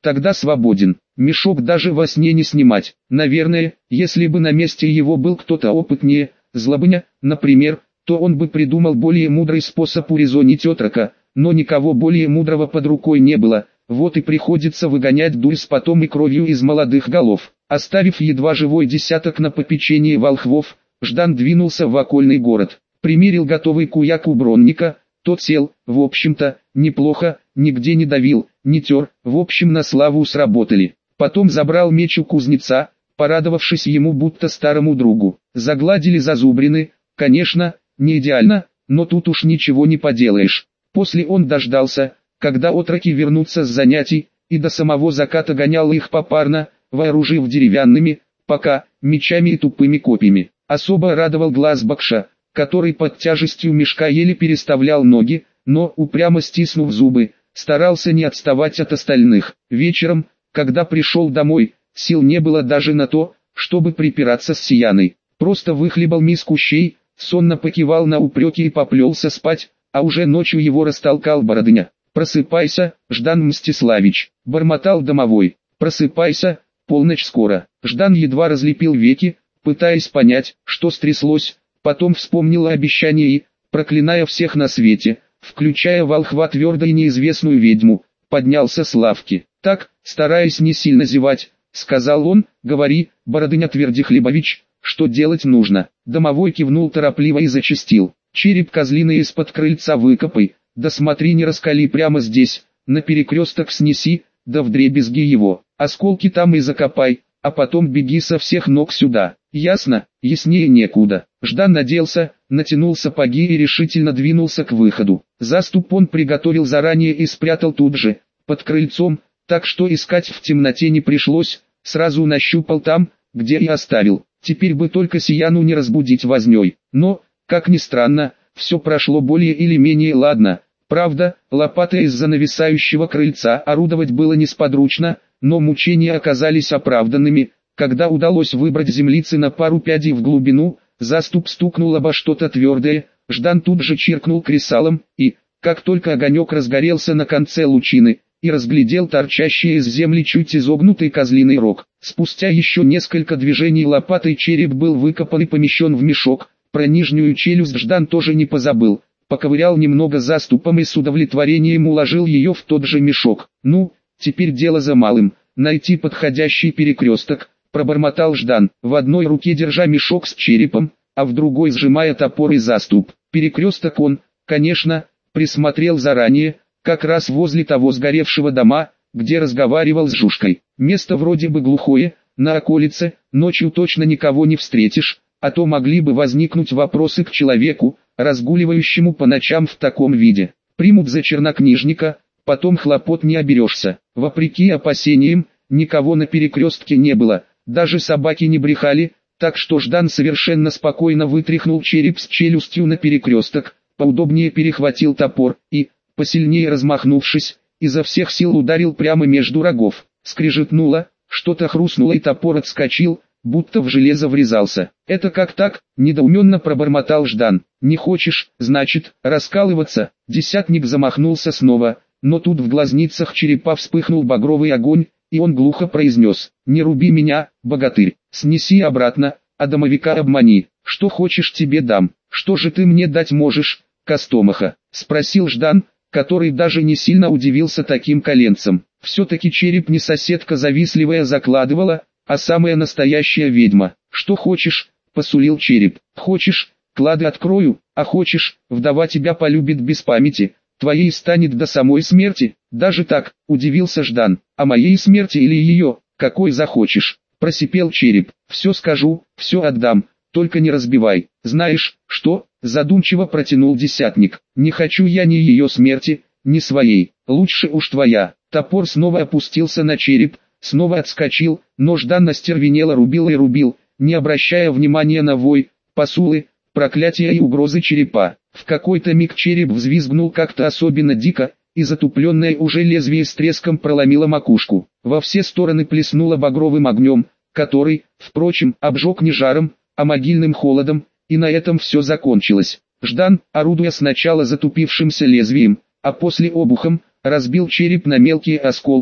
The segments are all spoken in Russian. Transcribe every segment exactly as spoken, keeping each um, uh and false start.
тогда свободен. Мешок даже во сне не снимать. Наверное, если бы на месте его был кто-то опытнее, Злобыня, например, то он бы придумал более мудрый способ урезонить отрока, но никого более мудрого под рукой не было, вот и приходится выгонять дурь с потом и кровью из молодых голов. Оставив едва живой десяток на попечении волхвов, Ждан двинулся в окольный город. Примерил готовый куяк у Бронника, тот сел, в общем-то, неплохо, нигде не давил, не тер, в общем на славу сработали. Потом забрал меч у кузнеца, порадовавшись ему будто старому другу. Загладили зазубрины, конечно, не идеально, но тут уж ничего не поделаешь. После он дождался, когда отроки вернутся с занятий, и до самого заката гонял их попарно, вооружив деревянными, пока, мечами и тупыми копьями. Особо радовал глаз Бакша, который под тяжестью мешка еле переставлял ноги, но, упрямо стиснув зубы, старался не отставать от остальных. Вечером, когда пришел домой, сил не было даже на то, чтобы припираться с Сияной. Просто выхлебал миску щей, сонно покивал на упреки и поплелся спать, а уже ночью его растолкал Бородыня. «Просыпайся, Ждан Мстиславич», — бормотал домовой. «Просыпайся, полночь скоро». Ждан едва разлепил веки, пытаясь понять, что стряслось, потом вспомнил обещание и, проклиная всех на свете, включая волхва твердо и неизвестную ведьму, поднялся с лавки. «Так, стараясь не сильно зевать», — сказал он, — «говори, Бородыня Твердихлебович, что делать нужно». Домовой кивнул торопливо и зачастил: «Череп козлиный из-под крыльца выкопай, да смотри не раскали прямо здесь, на перекресток снеси, да вдребезги его, осколки там и закопай, а потом беги со всех ног сюда». Ясно, яснее некуда. Ждан наделся, натянул сапоги и решительно двинулся к выходу. Заступ он приготовил заранее и спрятал тут же, под крыльцом, так что искать в темноте не пришлось, сразу нащупал там, где и оставил. Теперь бы только Сияну не разбудить вознёй. Но, как ни странно, все прошло более или менее ладно. Правда, лопатой из-за нависающего крыльца орудовать было несподручно, но мучения оказались оправданными. Когда удалось выбрать землицы на пару пядей в глубину, заступ стукнул обо что-то твердое, Ждан тут же чиркнул кресалом, и, как только огонек разгорелся на конце лучины, и разглядел торчащий из земли чуть изогнутый козлиный рог. Спустя еще несколько движений лопатой череп был выкопан и помещен в мешок. Про нижнюю челюсть Ждан тоже не позабыл, поковырял немного заступом и с удовлетворением уложил ее в тот же мешок. «Ну, теперь дело за малым, найти подходящий перекресток», — пробормотал Ждан, в одной руке держа мешок с черепом, а в другой сжимая топор и заступ. Перекресток он, конечно, присмотрел заранее, как раз возле того сгоревшего дома, где разговаривал с Жушкой. Место вроде бы глухое, на околице, ночью точно никого не встретишь, а то могли бы возникнуть вопросы к человеку, разгуливающему по ночам в таком виде. Примут за чернокнижника, потом хлопот не оберешься. Вопреки опасениям, никого на перекрестке не было, даже собаки не брехали, так что Ждан совершенно спокойно вытряхнул череп с челюстью на перекресток, поудобнее перехватил топор и, посильнее размахнувшись, изо всех сил ударил прямо между рогов. Скрежетнуло, что-то хрустнуло и топор отскочил, будто в железо врезался. «Это как так?» – недоуменно пробормотал Ждан. «Не хочешь, значит, раскалываться?» Десятник замахнулся снова, но тут в глазницах черепа вспыхнул багровый огонь, и он глухо произнес: «Не руби меня, богатырь, снеси обратно, а домовика обмани. Что хочешь тебе дам, что же ты мне дать можешь, Костомаха?» – спросил Ждан, который даже не сильно удивился таким коленцам. Все-таки череп не соседка завистливая закладывала, а самая настоящая ведьма. «Что хочешь?» – посулил череп. «Хочешь, клады открою, а хочешь, вдова тебя полюбит без памяти, твоей станет до самой смерти». «Даже так?» – удивился Ждан. «А моей смерти или ее, какой захочешь?» – просипел череп. «Все скажу, все отдам, только не разбивай». «Знаешь, что?» – задумчиво протянул десятник. «Не хочу я ни ее смерти, ни своей, лучше уж твоя». Топор снова опустился на череп, снова отскочил, но Ждан остервенело рубил и рубил, не обращая внимания на вой, посулы, проклятия и угрозы черепа. В какой-то миг череп взвизгнул как-то особенно дико, и затупленное уже лезвие с треском проломило макушку. Во все стороны плеснуло багровым огнем, который, впрочем, обжег не жаром, а могильным холодом, и на этом все закончилось. Ждан, орудуя сначала затупившимся лезвием, а после обухом, разбил череп на мелкие осколки,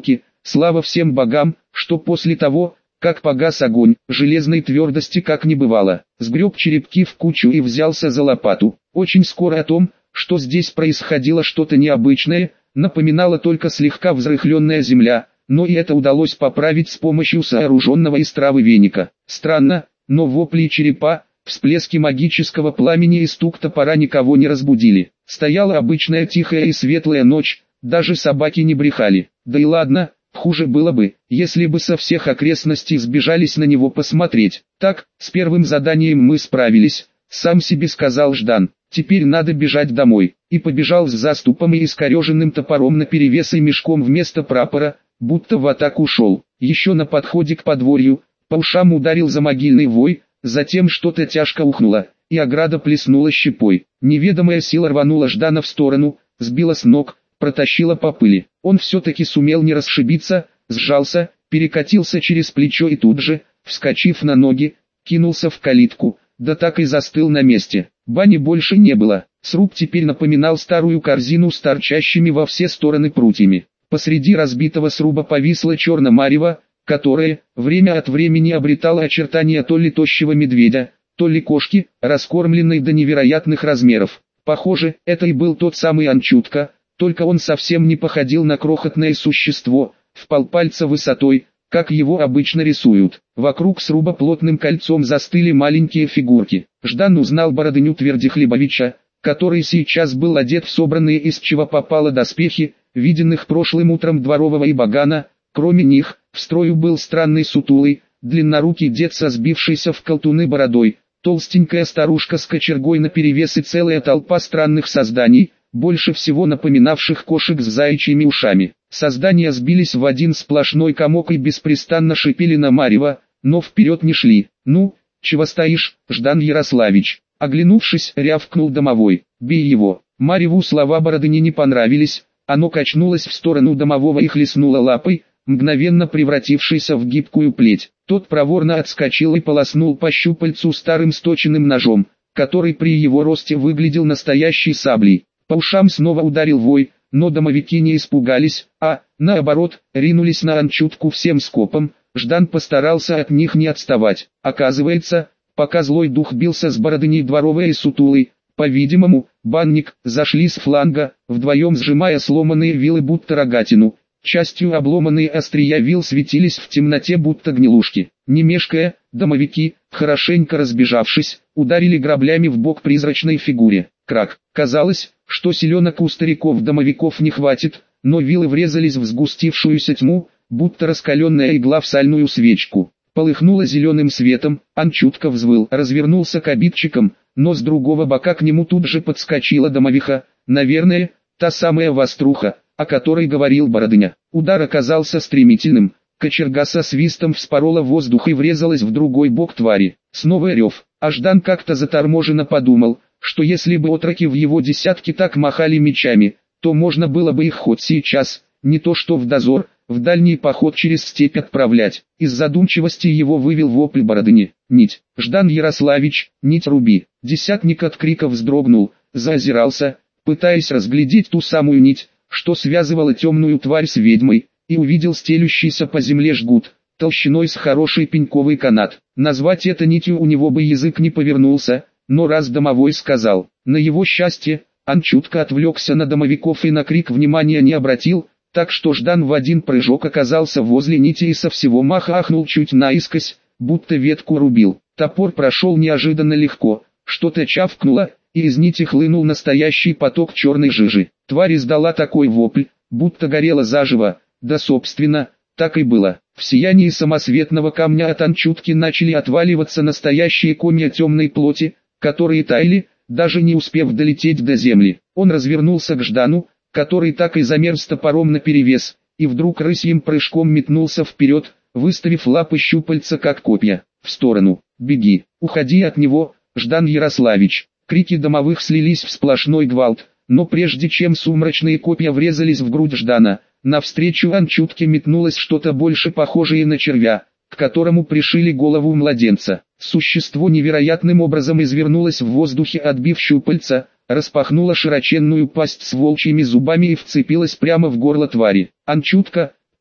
Слава всем богам, что после того, как погас огонь, железной твердости как не бывало. Сгреб черепки в кучу и взялся за лопату. Очень скоро о том, что здесь происходило что-то необычное, напоминала только слегка взрыхленная земля, но и это удалось поправить с помощью сооруженного из травы веника. Странно, но вопли и черепа, всплески магического пламени и стук топора никого не разбудили. Стояла обычная тихая и светлая ночь, даже собаки не брехали. Да и ладно, хуже было бы, если бы со всех окрестностей сбежались на него посмотреть. Так, с первым заданием мы справились, сам себе сказал Ждан. Теперь надо бежать домой. И побежал с заступом и искореженным топором наперевес и мешком вместо прапора, будто в атаку шел. Еще на подходе к подворью, по ушам ударил за могильный вой, затем что-то тяжко ухнуло, и ограда плеснула щепой. Неведомая сила рванула Ждана в сторону, сбила с ног, протащила по пыли. Он все-таки сумел не расшибиться, сжался, перекатился через плечо и тут же, вскочив на ноги, кинулся в калитку, да так и застыл на месте. Бани больше не было, сруб теперь напоминал старую корзину с торчащими во все стороны прутьями. Посреди разбитого сруба повисла черно-марево, которое, время от времени обретало очертания то ли тощего медведя, то ли кошки, раскормленной до невероятных размеров. Похоже, это и был тот самый Анчутка, только он совсем не походил на крохотное существо, в полпальца высотой, как его обычно рисуют. Вокруг сруба плотным кольцом застыли маленькие фигурки. Ждан узнал Бородыню Твердихлебовича, который сейчас был одет в собранные из чего попало доспехи, виденных прошлым утром Дворового и Багана. Кроме них, в строю был странный сутулый, длиннорукий дед со сбившейся в колтуны бородой, толстенькая старушка с кочергой наперевес и целая толпа странных созданий, больше всего напоминавших кошек с заячьими ушами. Создания сбились в один сплошной комок и беспрестанно шипели на марево, но вперед не шли. «Ну, чего стоишь, Ждан Ярославич?» Оглянувшись, рявкнул домовой. «Бей его!» Мареву слова Бородыни не понравились, оно качнулось в сторону домового и хлестнуло лапой, мгновенно превратившейся в гибкую плеть. Тот проворно отскочил и полоснул по щупальцу старым сточенным ножом, который при его росте выглядел настоящей саблей. По ушам снова ударил вой, но домовики не испугались, а, наоборот, ринулись на Анчутку всем скопом. Ждан постарался от них не отставать. Оказывается, пока злой дух бился с Бородыней Дворовой и Сутулой, по-видимому, банник, зашли с фланга, вдвоем сжимая сломанные вилы будто рогатину. Частью обломанные острия вил светились в темноте будто гнилушки. Не мешкая, домовики, хорошенько разбежавшись, ударили граблями в бок призрачной фигуре. Крак. Казалось, что селенок у стариков-домовиков не хватит, но вилы врезались в сгустившуюся тьму, будто раскаленная игла в сальную свечку. Полыхнуло зеленым светом, Анчутка взвыл, развернулся к обидчикам, но с другого бока к нему тут же подскочила домовиха, наверное, та самая воструха, о которой говорил Бородыня. Удар оказался стремительным, кочерга со свистом вспорола воздух и врезалась в другой бок твари. Снова рев, а Ждан как-то заторможенно подумал, что если бы отроки в его десятке так махали мечами, то можно было бы их хоть сейчас, не то что в дозор, в дальний поход через степь отправлять. Из задумчивости его вывел вопль Бородыни. «Нить! Ждан Ярославич, нить руби!» Десятник от крика вздрогнул, заозирался, пытаясь разглядеть ту самую нить, что связывала темную тварь с ведьмой, и увидел стелющийся по земле жгут, толщиной с хороший пеньковый канат. Назвать это нитью у него бы язык не повернулся, но раз домовой сказал, на его счастье, Анчутка отвлекся на домовиков и на крик внимания не обратил, так что Ждан в один прыжок оказался возле нити и со всего маха ахнул чуть наискось, будто ветку рубил. Топор прошел неожиданно легко, что-то чавкнуло, и из нити хлынул настоящий поток черной жижи. Тварь издала такой вопль, будто горела заживо, да собственно, так и было. В сиянии самосветного камня от Анчутки начали отваливаться настоящие комья темной плоти, которые таяли, даже не успев долететь до земли. Он развернулся к Ждану, который так и замерз топором наперевес, и вдруг рысьим прыжком метнулся вперед, выставив лапы щупальца как копья. В сторону, беги, уходи от него, Ждан Ярославич. Крики домовых слились в сплошной гвалт, но прежде чем сумрачные копья врезались в грудь Ждана, навстречу Анчутке метнулось что-то больше похожее на червя, к которому пришили голову младенца. Существо невероятным образом извернулось в воздухе, отбив щупальца, распахнуло широченную пасть с волчьими зубами и вцепилось прямо в горло твари. Анчутка,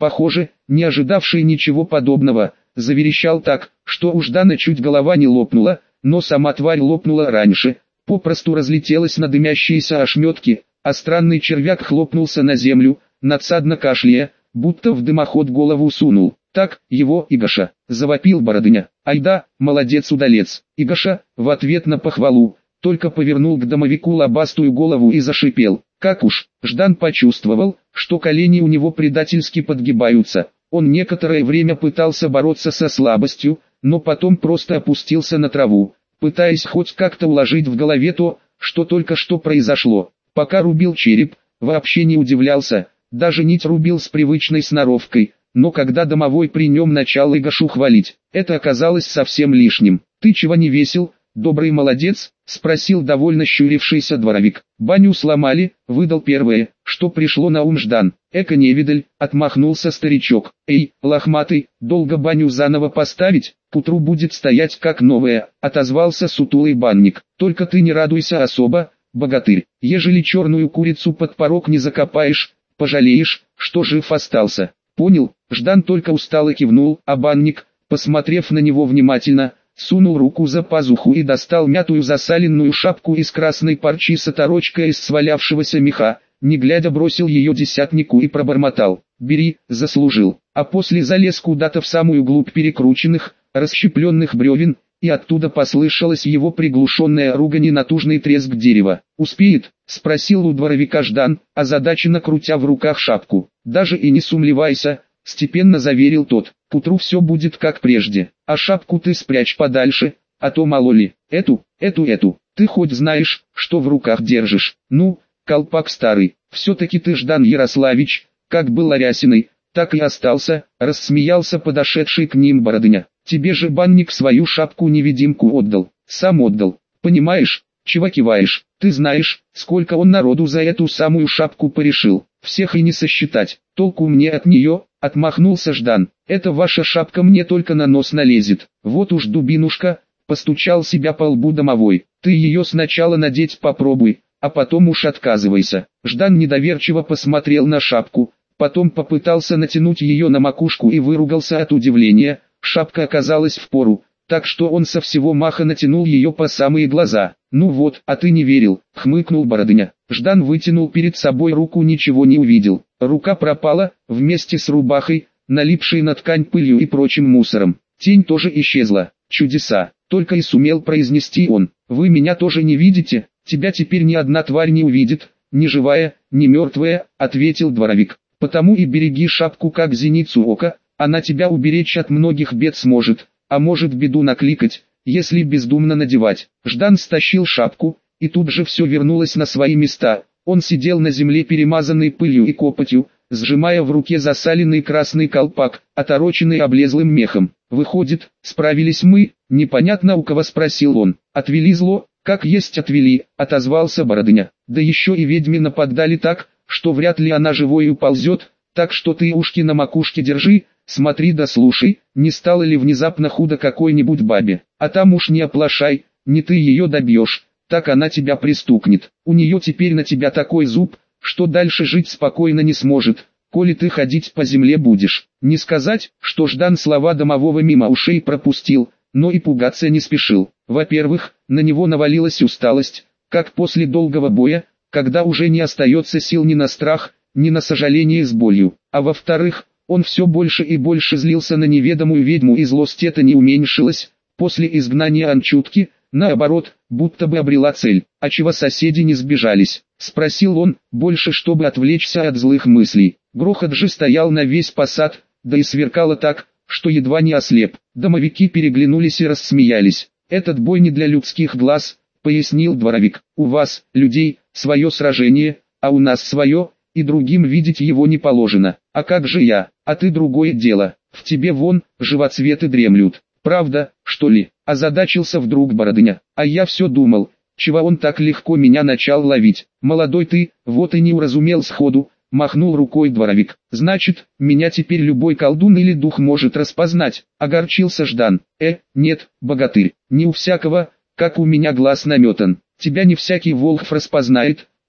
похоже, не ожидавший ничего подобного, заверещал так, что у Ждана чуть голова не лопнула, но сама тварь лопнула раньше, попросту разлетелась на дымящиеся ошметки, а странный червяк хлопнулся на землю, надсадно кашляя, будто в дымоход голову сунул. «Так, его, Игоша!» — завопил Бородыня. «Айда, молодец удалец!» Игоша, в ответ на похвалу, только повернул к домовику лобастую голову и зашипел. Как уж, Ждан почувствовал, что колени у него предательски подгибаются. Он некоторое время пытался бороться со слабостью, но потом просто опустился на траву, пытаясь хоть как-то уложить в голове то, что только что произошло. Пока рубил череп, вообще не удивлялся, даже нить рубил с привычной сноровкой, но когда домовой при нем начал Игошу хвалить, это оказалось совсем лишним. «Ты чего не весел, добрый молодец?» — спросил довольно щурившийся дворовик. «Баню сломали», — выдал первое, что пришло на ум Ждан. «Эка невидаль», — отмахнулся старичок. «Эй, лохматый, долго баню заново поставить? К утру будет стоять как новая», — отозвался сутулый банник. «Только ты не радуйся особо, богатырь, ежели черную курицу под порог не закопаешь, пожалеешь, что жив остался». «Понял», — Ждан только устало кивнул, а банник, посмотрев на него внимательно, сунул руку за пазуху и достал мятую засаленную шапку из красной парчи с оторочкой из свалявшегося меха, не глядя бросил ее десятнику и пробормотал: «Бери, заслужил», а после залез куда-то в самую глубь перекрученных, расщепленных бревен, и оттуда послышалась его приглушенная ругань и натужный треск дерева. «Успеет?» — спросил у дворовика Ждан, озадаченно крутя в руках шапку. «Даже и не сумлевайся», — степенно заверил тот, — «к утру все будет как прежде, а шапку ты спрячь подальше, а то мало ли, эту, эту, эту, ты хоть знаешь, что в руках держишь? Ну, колпак старый, все-таки ты, Ждан Ярославич, как был рясиной, так и остался», — рассмеялся подошедший к ним Бородыня. «Тебе же банник свою шапку-невидимку отдал, сам отдал, понимаешь, чего киваешь? Ты знаешь, сколько он народу за эту самую шапку порешил, всех и не сосчитать, толку мне от нее», — отмахнулся Ждан. «Это ваша шапка мне только на нос налезет, вот уж дубинушка», — постучал себя по лбу домовой. «Ты ее сначала надеть попробуй, а потом уж отказывайся». Ждан недоверчиво посмотрел на шапку, потом попытался натянуть ее на макушку и выругался от удивления. Шапка оказалась впору, так что он со всего маха натянул ее по самые глаза. «Ну вот, а ты не верил», — хмыкнул Бородыня. Ждан вытянул перед собой руку, ничего не увидел. Рука пропала, вместе с рубахой, налипшей на ткань пылью и прочим мусором. Тень тоже исчезла. «Чудеса», — только и сумел произнести он. «Вы меня тоже не видите? Тебя теперь ни одна тварь не увидит, ни живая, ни мертвая», — ответил дворовик. «Потому и береги шапку как зеницу ока, она тебя уберечь от многих бед сможет, а может беду накликать, если бездумно надевать». Ждан стащил шапку, и тут же все вернулось на свои места. Он сидел на земле, перемазанный пылью и копотью, сжимая в руке засаленный красный колпак, отороченный облезлым мехом. «Выходит, справились мы?» — непонятно у кого спросил он. «Отвели зло?» «Как есть отвели», — отозвался Бородыня. «Да еще и ведьме нападали так, что вряд ли она живой уползет, так что ты ушки на макушке держи, смотри да слушай, не стало ли внезапно худо какой-нибудь бабе, а там уж не оплошай, не ты ее добьешь, так она тебя пристукнет. У нее теперь на тебя такой зуб, что дальше жить спокойно не сможет, коли ты ходить по земле будешь». Не сказать, что Ждан слова домового мимо ушей пропустил, но и пугаться не спешил. Во-первых, на него навалилась усталость, как после долгого боя, когда уже не остается сил ни на страх, ни на сожаление с болью. А во-вторых, он все больше и больше злился на неведомую ведьму, и злость эта не уменьшилась. После изгнания Анчутки, наоборот, будто бы обрела цель. «А чего соседи не сбежались?» — спросил он, больше чтобы отвлечься от злых мыслей. Грохот же стоял на весь посад, да и сверкало так, что едва не ослеп. Домовики переглянулись и рассмеялись. «Этот бой не для людских глаз», — пояснил дворовик. «У вас, людей, свое сражение, а у нас свое, и другим видеть его не положено. А как же я? А ты другое дело. В тебе вон, живоцветы дремлют. Правда, что ли?» — озадачился вдруг Бородыня. «А я все думал, чего он так легко меня начал ловить. Молодой ты, вот и не уразумел сходу», — махнул рукой дворовик. «Значит, меня теперь любой колдун или дух может распознать», — огорчился Ждан. «Э, нет, богатырь, не у всякого, как у меня глаз наметан. Тебя не всякий волхв распознает,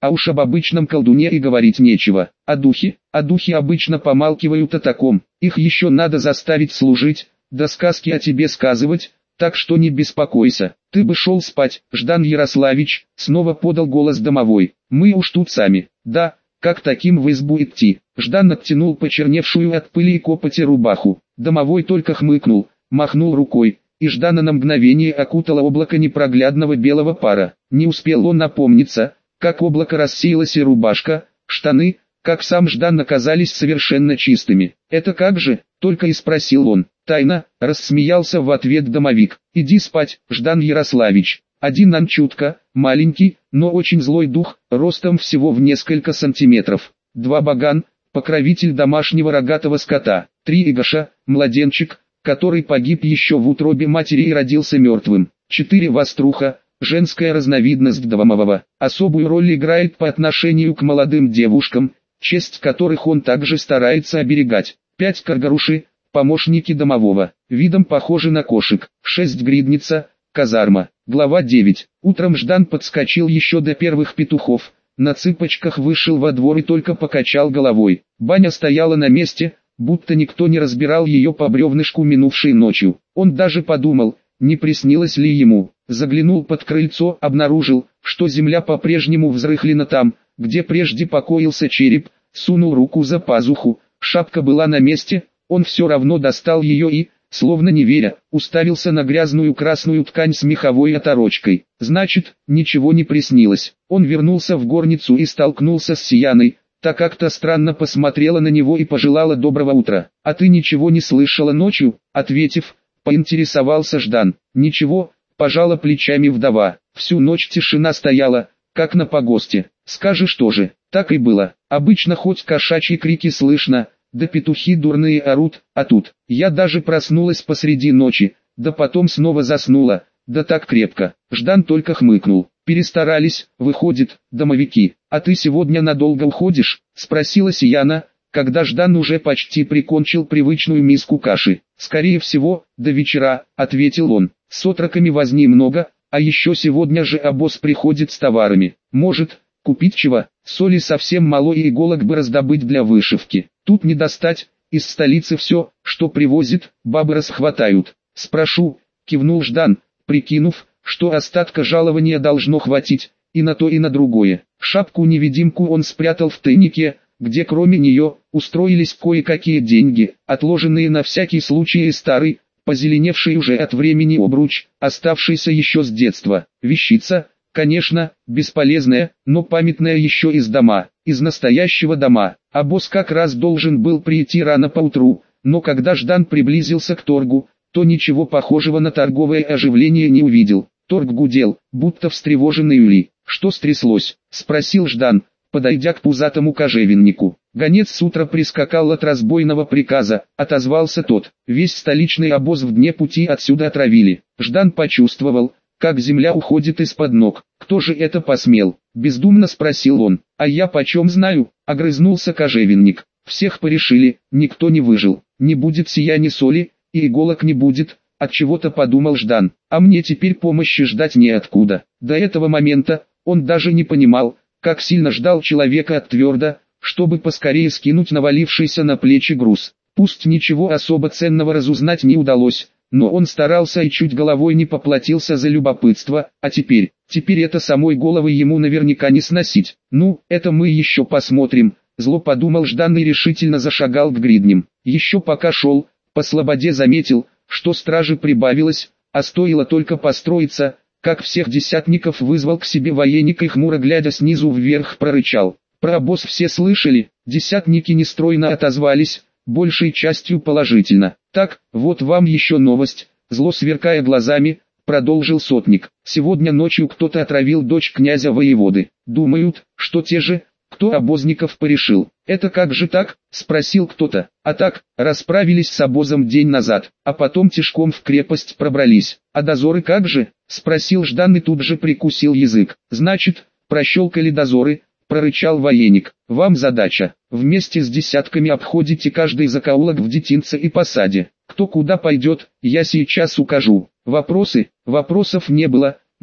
а уж об обычном колдуне и говорить нечего. А духи? А духи обычно помалкивают о таком, их еще надо заставить служить, да сказки о тебе сказывать, так что не беспокойся. Ты бы шел спать, Ждан Ярославич, снова подал голос домовой. Мы уж тут сами. Да, как таким в избу идти? Ждан оттянул почерневшую от пыли и копоти рубаху. Домовой только хмыкнул, махнул рукой, и Ждана на мгновение окутало облако непроглядного белого пара. Не успел он опомниться, как облако рассеялось и рубашка, штаны, как сам Ждан, оказались совершенно чистыми. «Это как же?» — только и спросил он. Тайно, рассмеялся в ответ домовик. «Иди спать, Ждан Ярославич». Один анчутка, маленький, но очень злой дух, ростом всего в несколько сантиметров. Два баган, покровитель домашнего рогатого скота. Три Игоша, младенчик, который погиб еще в утробе матери и родился мертвым. Четыре Воструха, женская разновидность домового. Особую роль играет по отношению к молодым девушкам, честь которых он также старается оберегать. Пять Каргаруши, помощники домового, видом похожи на кошек. Шесть Гридница, казарма. Глава девять. Утром Ждан подскочил еще до первых петухов, на цыпочках вышел во двор и только покачал головой. Баня стояла на месте, будто никто не разбирал ее по бревнышку минувшей ночью. Он даже подумал, не приснилось ли ему. Заглянул под крыльцо, обнаружил, что земля по-прежнему взрыхлена там, где прежде покоился череп, сунул руку за пазуху, шапка была на месте, он все равно достал ее и, словно не веря, уставился на грязную красную ткань с меховой оторочкой. Значит, ничего не приснилось. Он вернулся в горницу и столкнулся с Сияной, та как-то странно посмотрела на него и пожелала доброго утра. «А ты ничего не слышала ночью?» Ответив, поинтересовался Ждан. «Ничего», пожала плечами вдова. Всю ночь тишина стояла, как на погосте. Скажешь тоже, так и было. Обычно хоть кошачьи крики слышно, да петухи дурные орут, а тут, я даже проснулась посреди ночи, да потом снова заснула, да так крепко». Ждан только хмыкнул. «Перестарались, выходит, домовики. А ты сегодня надолго уходишь?» спросила Сияна, когда Ждан уже почти прикончил привычную миску каши. «Скорее всего, до вечера», ответил он. «С отроками возни много, а еще сегодня же обоз приходит с товарами. Может, купить чего? Соли совсем мало и иголок бы раздобыть для вышивки. Тут не достать, из столицы все, что привозит, бабы расхватают». «Спрошу», кивнул Ждан, прикинув, что остатка жалования должно хватить, и на то и на другое. Шапку-невидимку он спрятал в тайнике, где кроме нее, устроились кое-какие деньги, отложенные на всякий случай и старый, позеленевший уже от времени обруч, оставшийся еще с детства. Вещица, конечно, бесполезная, но памятная еще из дома, из настоящего дома. А босс как раз должен был прийти рано поутру, но когда Ждан приблизился к торгу, то ничего похожего на торговое оживление не увидел. Торг гудел, будто встревоженный улей. «Что стряслось?» — спросил Ждан, подойдя к пузатому кожевеннику. «Гонец с утра прискакал от разбойного приказа», — отозвался тот. «Весь столичный обоз в дне пути отсюда отравили». Ждан почувствовал, как земля уходит из-под ног. «Кто же это посмел?» — бездумно спросил он. «А я почем знаю?» — огрызнулся кожевенник. «Всех порешили, никто не выжил. Не будет сияния соли, и иголок не будет». Отчего-то подумал Ждан, а мне теперь помощи ждать неоткуда. До этого момента он даже не понимал, как сильно ждал человека от твердо, чтобы поскорее скинуть навалившийся на плечи груз. Пусть ничего особо ценного разузнать не удалось, но он старался и чуть головой не поплатился за любопытство, а теперь, теперь это самой головы ему наверняка не сносить. «Ну, это мы еще посмотрим», зло подумал Ждан и решительно зашагал к гридням. Еще пока шел, по слободе заметил, что стражи прибавилось, а стоило только построиться, как всех десятников вызвал к себе военник и хмуро глядя снизу вверх прорычал. Про обоз все слышали, десятники нестройно отозвались, большей частью положительно. «Так, вот вам еще новость», зло сверкая глазами, продолжил сотник. «Сегодня ночью кто-то отравил дочь князя воеводы. Думают, что те же, кто обозников порешил». «Это как же так?» — спросил кто-то. «А так, расправились с обозом день назад, а потом тишком в крепость пробрались». «А дозоры как же?» — спросил Ждан и тут же прикусил язык. «Значит, прощелкали дозоры», — прорычал военник. «Вам задача. Вместе с десятками обходите каждый закоулок в детинце и посаде. Кто куда пойдет, я сейчас укажу». Вопросы? Вопросов не было,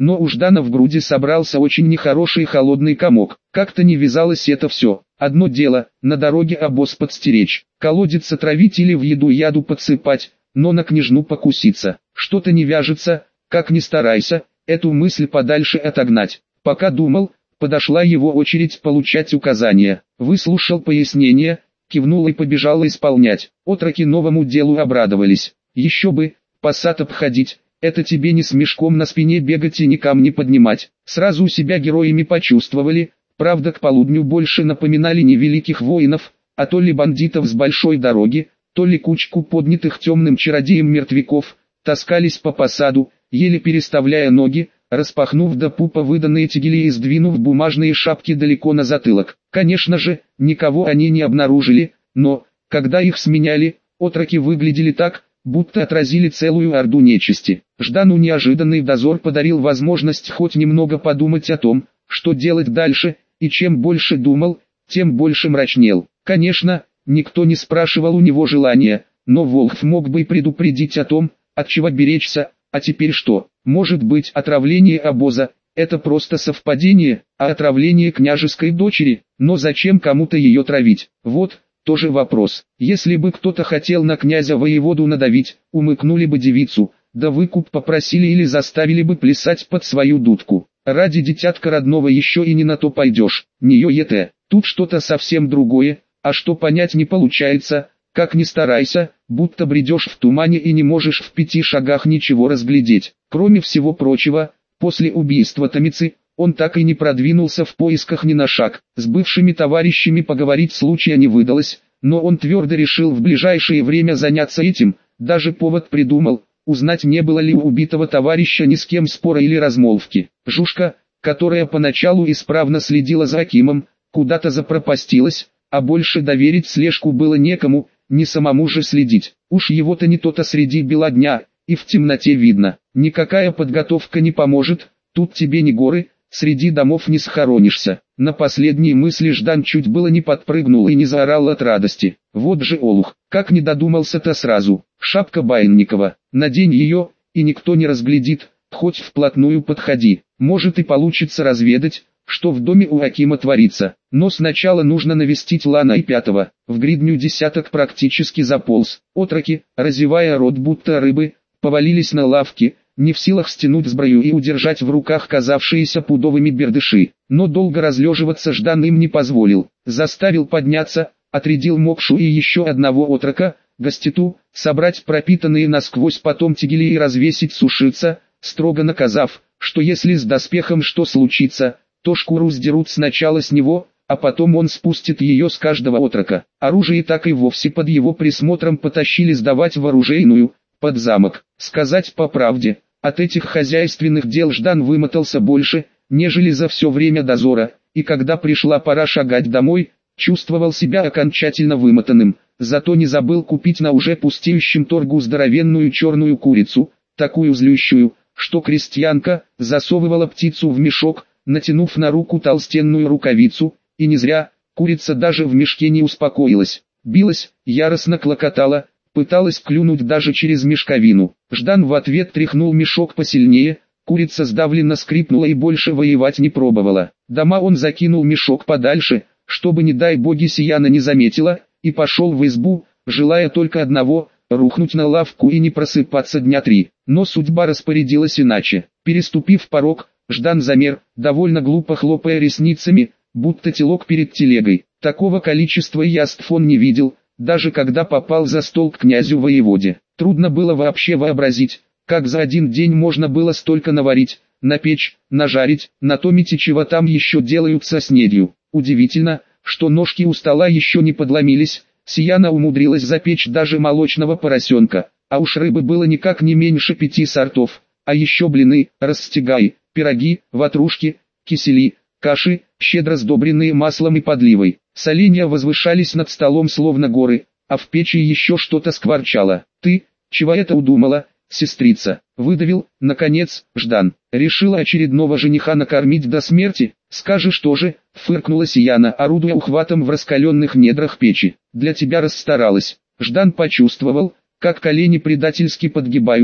но у Ждана в груди собрался очень нехороший холодный комок. Как-то не вязалось это все. Одно дело, на дороге обоз подстеречь, колодец отравить или в еду яду подсыпать, но на княжну покуситься. Что-то не вяжется, как ни старайся, эту мысль подальше отогнать. Пока думал, подошла его очередь получать указания. Выслушал пояснения, кивнул и побежал исполнять. Отроки новому делу обрадовались. Еще бы, посад обходить, это тебе не с мешком на спине бегать и ни камни поднимать. Сразу себя героями почувствовали, правда к полудню больше напоминали не великих воинов, а то ли бандитов с большой дороги, то ли кучку поднятых темным чародеем мертвяков, таскались по посаду, еле переставляя ноги, распахнув до пупа выданные тегели и сдвинув бумажные шапки далеко на затылок. Конечно же, никого они не обнаружили, но, когда их сменяли, отроки выглядели так, будто отразили целую орду нечисти. Ждану неожиданный дозор подарил возможность хоть немного подумать о том, что делать дальше, и чем больше думал, тем больше мрачнел. Конечно, никто не спрашивал у него желания, но Волхв мог бы и предупредить о том, от чего беречься, а теперь что? Может быть, отравление обоза – это просто совпадение, а отравление княжеской дочери, но зачем кому-то ее травить? Вот, тоже вопрос. Если бы кто-то хотел на князя-воеводу надавить, умыкнули бы девицу, да выкуп попросили или заставили бы плясать под свою дудку. Ради дитятка родного еще и не на то пойдешь, не йо-ете, тут что-то совсем другое, а что понять не получается, как ни старайся, будто бредешь в тумане и не можешь в пяти шагах ничего разглядеть. Кроме всего прочего, после убийства Томицы, он так и не продвинулся в поисках ни на шаг. С бывшими товарищами поговорить случая не выдалось, но он твердо решил в ближайшее время заняться этим, даже повод придумал, узнать не было ли у убитого товарища ни с кем спора или размолвки. Жужка, которая поначалу исправно следила за Акимом, куда-то запропастилась, а больше доверить слежку было некому, не самому же следить. Уж его-то не то-то среди бела дня, и в темноте видно. Никакая подготовка не поможет, тут тебе не горы, среди домов не схоронишься. На последние мысли Ждан чуть было не подпрыгнул и не заорал от радости. Вот же олух, как не додумался-то сразу. Шапка Байнникова, надень ее, и никто не разглядит, хоть вплотную подходи. Может и получится разведать, что в доме у Акима творится. Но сначала нужно навестить Лана и Пятого. В гридню десяток практически заполз. Отроки, разевая рот будто рыбы, повалились на лавки, не в силах стянуть сброю и удержать в руках казавшиеся пудовыми бердыши. Но долго разлеживаться Ждан им не позволил. Заставил подняться, отрядил Мокшу и еще одного отрока, Гоститу, собрать пропитанные насквозь потом тегели и развесить сушиться, строго наказав, что если с доспехом что случится, то шкуру сдерут сначала с него, а потом он спустит ее с каждого отрока. Оружие так и вовсе под его присмотром потащили сдавать в оружейную, под замок. Сказать по правде, от этих хозяйственных дел Ждан вымотался больше, нежели за все время дозора, и когда пришла пора шагать домой, чувствовал себя окончательно вымотанным, зато не забыл купить на уже пустеющем торгу здоровенную черную курицу, такую злющую, что крестьянка засовывала птицу в мешок, натянув на руку толстенную рукавицу, и не зря, курица даже в мешке не успокоилась, билась, яростно клокотала, пыталась клюнуть даже через мешковину. Ждан в ответ тряхнул мешок посильнее, курица сдавленно скрипнула и больше воевать не пробовала. Дома он закинул мешок подальше, чтобы не дай боги Сияна не заметила, и пошел в избу, желая только одного – рухнуть на лавку и не просыпаться дня три. Но судьба распорядилась иначе. Переступив порог, Ждан замер, довольно глупо хлопая ресницами, будто телок перед телегой. Такого количества яств он не видел, даже когда попал за стол к князю-воеводе. Трудно было вообще вообразить, как за один день можно было столько наварить, напечь, нажарить, натомить и чего там еще делают со снедью. Удивительно, что ножки у стола еще не подломились, Сияна умудрилась запечь даже молочного поросенка, а уж рыбы было никак не меньше пяти сортов, а еще блины, расстегай, пироги, ватрушки, кисели, каши, щедро сдобренные маслом и подливой. Соленья возвышались над столом словно горы, а в печи еще что-то скворчало. «Ты, чего это удумала, сестрица?» — выдавил, наконец, Ждан. «Решила очередного жениха накормить до смерти? Скажешь тоже», — фыркнула Сияна, орудуя ухватом в раскаленных недрах печи. «Для тебя расстаралась». Ждан почувствовал, как колени предательски подгибаются,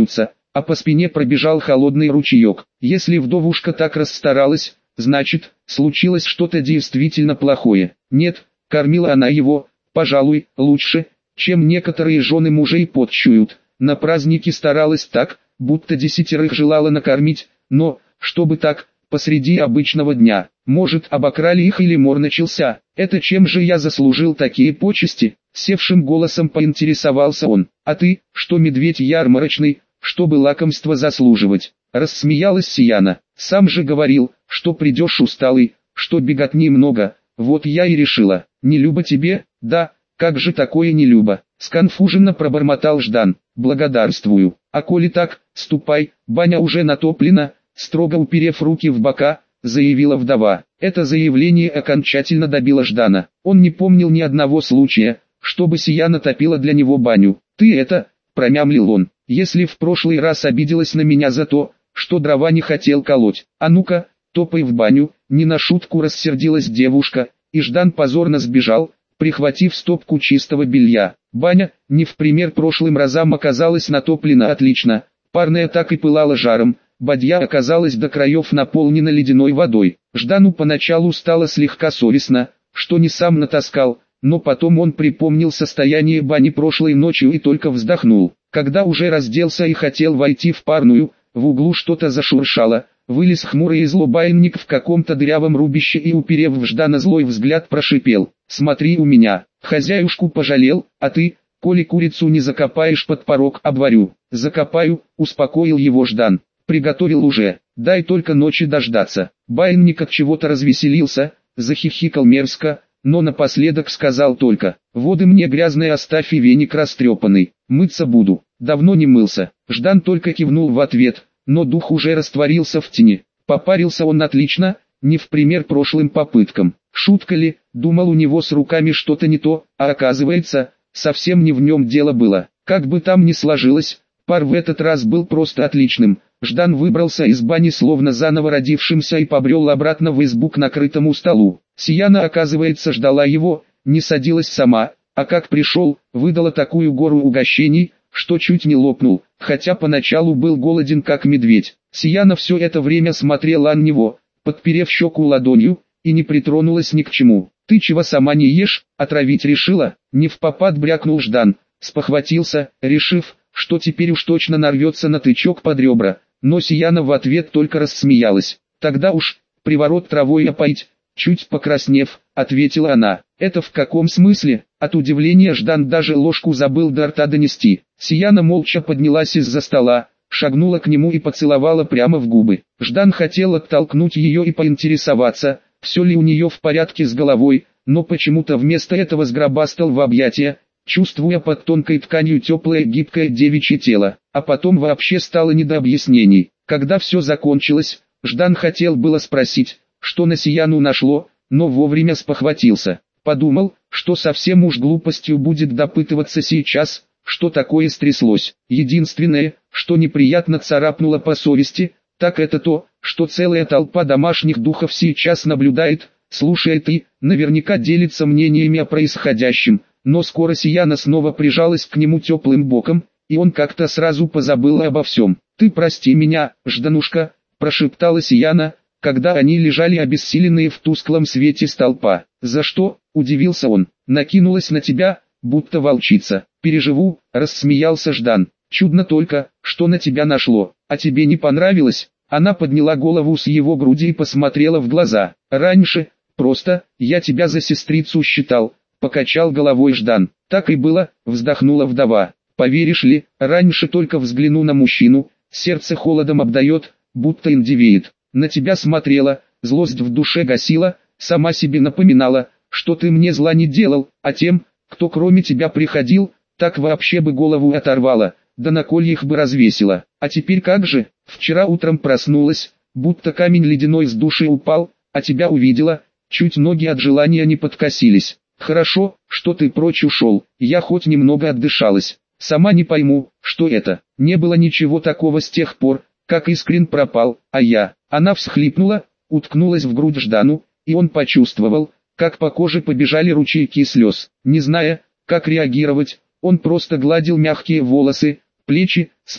а по спине пробежал холодный ручеек. Если вдовушка так расстаралась, значит, случилось что-то действительно плохое. Нет, кормила она его, пожалуй, лучше, чем некоторые жены мужей подчуют. На празднике старалась так, будто десятерых желала накормить, но, чтобы так, посреди обычного дня. Может, обокрали их или мор начался. Это чем же я заслужил такие почести? Севшим голосом поинтересовался он. А ты, что медведь ярмарочный, чтобы лакомство заслуживать? Рассмеялась Сияна. Сам же говорил, что придешь усталый, что беготни много. Вот я и решила. Не люба тебе? Да, как же такое не люба? Сконфуженно пробормотал Ждан. Благодарствую. А коли так, ступай, баня уже натоплена. Строго уперев руки в бока, заявила вдова. Это заявление окончательно добило Ждана. Он не помнил ни одного случая, чтобы Сияна топила для него баню. «Ты это», — промямлил он, — «если в прошлый раз обиделась на меня за то, что дрова не хотел колоть, а ну-ка, топай в баню». Не на шутку рассердилась девушка, и Ждан позорно сбежал, прихватив стопку чистого белья. Баня, не в пример прошлым разам, оказалась натоплена отлично, парная так и пылала жаром. Бадья оказалась до краев наполнена ледяной водой. Ждану поначалу стало слегка совестно, что не сам натаскал, но потом он припомнил состояние бани прошлой ночью и только вздохнул. Когда уже разделся и хотел войти в парную, в углу что-то зашуршало, вылез хмурый злобайник в каком-то дырявом рубище и, уперев в Ждана злой взгляд, прошипел: «Смотри у меня, хозяюшку пожалел, а ты, коли курицу не закопаешь под порог, обварю». «Закопаю», — успокоил его Ждан. «Приготовил уже, дай только ночи дождаться». Байнник от чего-то развеселился, захихикал мерзко, но напоследок сказал только: «Воды мне грязные оставь и веник растрепанный, мыться буду». Давно не мылся. Ждан только кивнул в ответ, но дух уже растворился в тени. Попарился он отлично, не в пример прошлым попыткам. Шутка ли, думал, у него с руками что-то не то, а оказывается, совсем не в нем дело было. Как бы там ни сложилось, пар в этот раз был просто отличным. Ждан выбрался из бани словно заново родившимся и побрел обратно в избу к накрытому столу. Сияна, оказывается, ждала его, не садилась сама, а как пришел, выдала такую гору угощений, что чуть не лопнул, хотя поначалу был голоден как медведь. Сияна все это время смотрела на него, подперев щеку ладонью, и не притронулась ни к чему. «Ты чего сама не ешь, отравить решила?» Не впопад брякнул Ждан, спохватился, решив, что теперь уж точно нарвется на тычок под ребра. Но Сияна в ответ только рассмеялась. «Тогда уж, приворот травой опоить», чуть покраснев, ответила она. «Это в каком смысле?» От удивления Ждан даже ложку забыл до рта донести. Сияна молча поднялась из-за стола, шагнула к нему и поцеловала прямо в губы. Ждан хотел оттолкнуть ее и поинтересоваться, все ли у нее в порядке с головой, но почему-то вместо этого сгробастал в объятия, чувствуя под тонкой тканью теплое гибкое девичье тело. А потом вообще стало не до объяснений. Когда все закончилось, Ждан хотел было спросить, что на Сияну нашло, но вовремя спохватился. Подумал, что совсем уж глупостью будет допытываться сейчас, что такое стряслось. Единственное, что неприятно царапнуло по совести, так это то, что целая толпа домашних духов сейчас наблюдает, слушает и, наверняка делится мнениями о происходящем. Но скоро Сияна снова прижалась к нему теплым боком, и он как-то сразу позабыл обо всем. «Ты прости меня, Жданушка», – прошептала Сияна, когда они лежали обессиленные в тусклом свете столпа. «За что?» – удивился он. «Накинулась на тебя, будто волчица». «Переживу», – рассмеялся Ждан. «Чудно только, что на тебя нашло. А тебе не понравилось?» Она подняла голову с его груди и посмотрела в глаза. «Раньше, просто, я тебя за сестрицу считал», – покачал головой Ждан. «Так и было», – вздохнула вдова. «Поверишь ли, раньше только взгляну на мужчину, сердце холодом обдает, будто индивеет. На тебя смотрела, злость в душе гасила, сама себе напоминала, что ты мне зла не делал, а тем, кто кроме тебя приходил, так вообще бы голову оторвала, да на кольях бы развесила. А теперь как же? Вчера утром проснулась, будто камень ледяной с души упал, а тебя увидела, чуть ноги от желания не подкосились. Хорошо, что ты прочь ушел, я хоть немного отдышалась. Сама не пойму, что это. Не было ничего такого с тех пор, как Искрин пропал, а я». Она всхлипнула, уткнулась в грудь Ждану, и он почувствовал, как по коже побежали ручейки слез. Не зная, как реагировать, он просто гладил мягкие волосы, плечи, спину,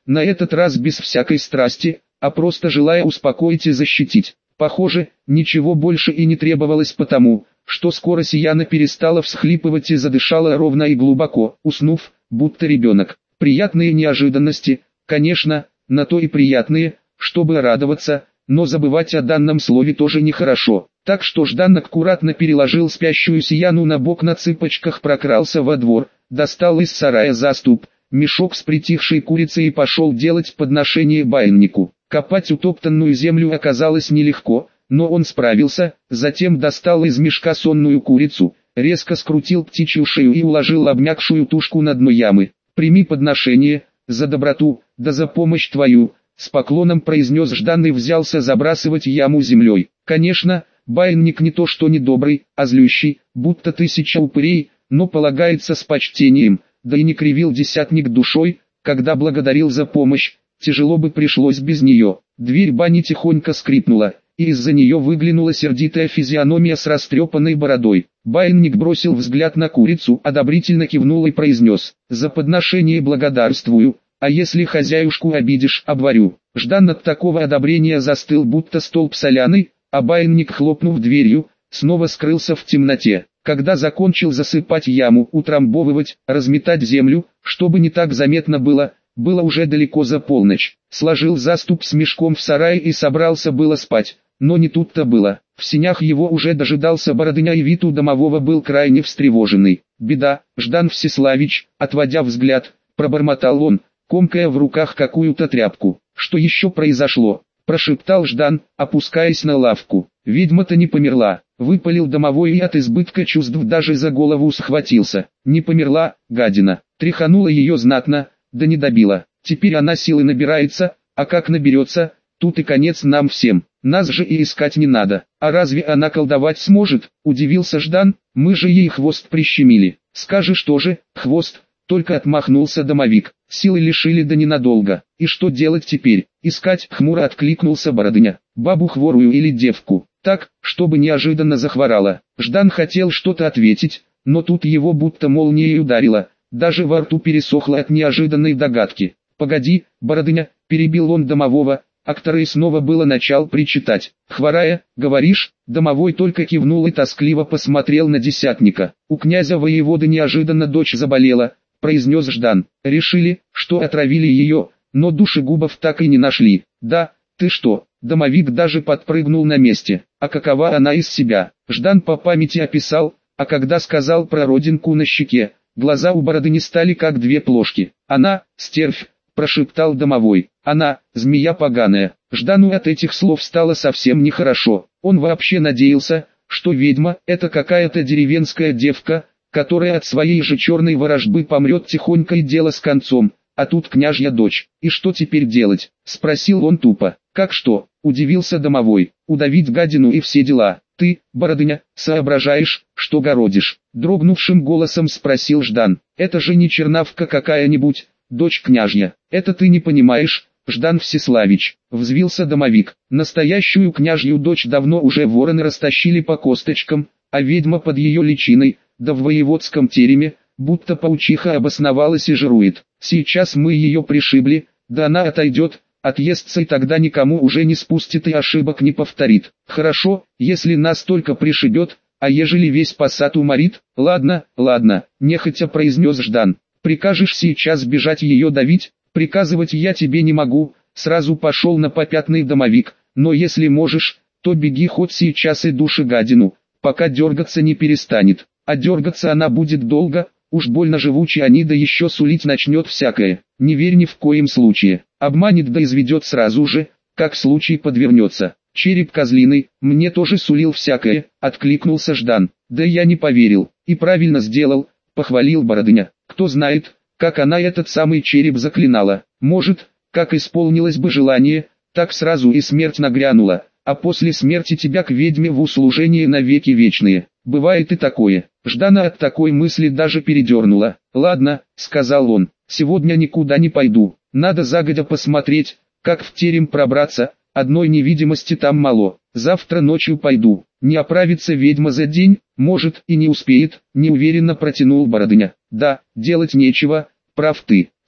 на этот раз без всякой страсти, а просто желая успокоить и защитить. Похоже, ничего больше и не требовалось потому, что скоро Сияна перестала всхлипывать и задышала ровно и глубоко, уснув, будто ребенок. Приятные неожиданности, конечно, на то и приятные, чтобы радоваться, но забывать о данном слове тоже нехорошо. Так что Ждан аккуратно переложил спящую Сияну на бок, на цыпочках прокрался во двор, достал из сарая заступ, мешок с притихшей курицей и пошел делать подношение баяннику. Копать утоптанную землю оказалось нелегко, но он справился, затем достал из мешка сонную курицу, резко скрутил птичью шею и уложил обмякшую тушку на дно ямы. «Прими подношение, за доброту, да за помощь твою», — с поклоном произнес Ждан и взялся забрасывать яму землей. Конечно, баянник не то что недобрый, а злющий, будто тысяча упырей, но полагается с почтением, да и не кривил десятник душой, когда благодарил за помощь. Тяжело бы пришлось без нее. Дверь бани тихонько скрипнула, и из-за нее выглянула сердитая физиономия с растрепанной бородой. Баянник бросил взгляд на курицу, одобрительно кивнул и произнес: «За подношение благодарствую, а если хозяюшку обидишь, обварю». Ждан от такого одобрения застыл, будто столб соляный, а баянник, хлопнув дверью, снова скрылся в темноте. Когда закончил засыпать яму, утрамбовывать, разметать землю, чтобы не так заметно было, было уже далеко за полночь. Сложил заступ с мешком в сарае и собрался было спать, но не тут-то было. В сенях его уже дожидался Бородыня, и вид у домового был крайне встревоженный. «Беда, Ждан Всеславич», отводя взгляд, пробормотал он, комкая в руках какую-то тряпку. «Что еще произошло?» – прошептал Ждан, опускаясь на лавку. «Ведьма-то не померла», – выпалил домовой и от избытка чувств даже за голову схватился. «Не померла, гадина, тряханула ее знатно, да не добила. Теперь она силы набирается, а как наберется, тут и конец нам всем. Нас же и искать не надо. А разве она колдовать сможет?» – удивился Ждан. «Мы же ей хвост прищемили». «Скажешь тоже, хвост», – только отмахнулся домовик. «Силы лишили, да ненадолго. И что делать теперь?» «Искать», – хмуро откликнулся Бородыня. «Бабу хворую или девку, так, чтобы неожиданно захворала». Ждан хотел что-то ответить, но тут его будто молнией ударило. Даже во рту пересохло от неожиданной догадки. «Погоди, Бородыня», — перебил он домового, а который снова было начал причитать. «Хворая, говоришь?» Домовой только кивнул и тоскливо посмотрел на десятника. «У князя воеводы неожиданно дочь заболела», — произнес Ждан. «Решили, что отравили ее, но душегубов так и не нашли». «Да, ты что?» Домовик даже подпрыгнул на месте. «А какова она из себя?» Ждан по памяти описал, а когда сказал про родинку на щеке, глаза у Бородыни стали как две плошки. «Она, стервь», — прошептал домовой. «Она, змея поганая». Ждану от этих слов стало совсем нехорошо. Он вообще надеялся, что ведьма — это какая-то деревенская девка, которая от своей же черной ворожбы помрет тихонько и дело с концом. А тут княжья дочь. «И что теперь делать?» — спросил он тупо. «Как что?» — удивился домовой. «Удавить гадину и все дела. Ты, Бородыня, соображаешь, что городишь?» Дрогнувшим голосом спросил Ждан. «Это же не чернавка какая-нибудь, дочь княжья. Это ты не понимаешь, Ждан Всеславич», — взвился домовик. «Настоящую княжью дочь давно уже вороны растащили по косточкам, а ведьма под ее личиной, да в воеводском тереме, будто паучиха обосновалась и жирует. Сейчас мы ее пришибли, да она отойдет, отъестся и тогда никому уже не спустит и ошибок не повторит. Хорошо, если нас только пришибет, а ежели весь посад уморит?» «Ладно, ладно», — нехотя произнес Ждан. «Прикажешь сейчас бежать ее давить?» «Приказывать я тебе не могу», — сразу пошел на попятный домовик. «Но если можешь, то беги хоть сейчас и души гадину, пока дергаться не перестанет. А дергаться она будет долго, уж больно живучий они, да еще сулить начнет всякое. Не верь ни в коем случае. Обманет да изведет сразу же, как случай подвернется. Череп козлиный, мне тоже сулил всякое», — откликнулся Ждан. «Да я не поверил, и правильно сделал», — похвалил Бородыня. «Кто знает, как она этот самый череп заклинала. Может, как исполнилось бы желание, так сразу и смерть нагрянула, а после смерти тебя к ведьме в услужение навеки вечные. Бывает и такое». Ждана от такой мысли даже передернула. «Ладно», — сказал он, — «сегодня никуда не пойду. Надо загодя посмотреть, как в терем пробраться, одной невидимости там мало. Завтра ночью пойду. Не оправится ведьма за день, может и не успеет», — неуверенно протянул Бородыня. «Да, делать нечего, прав ты.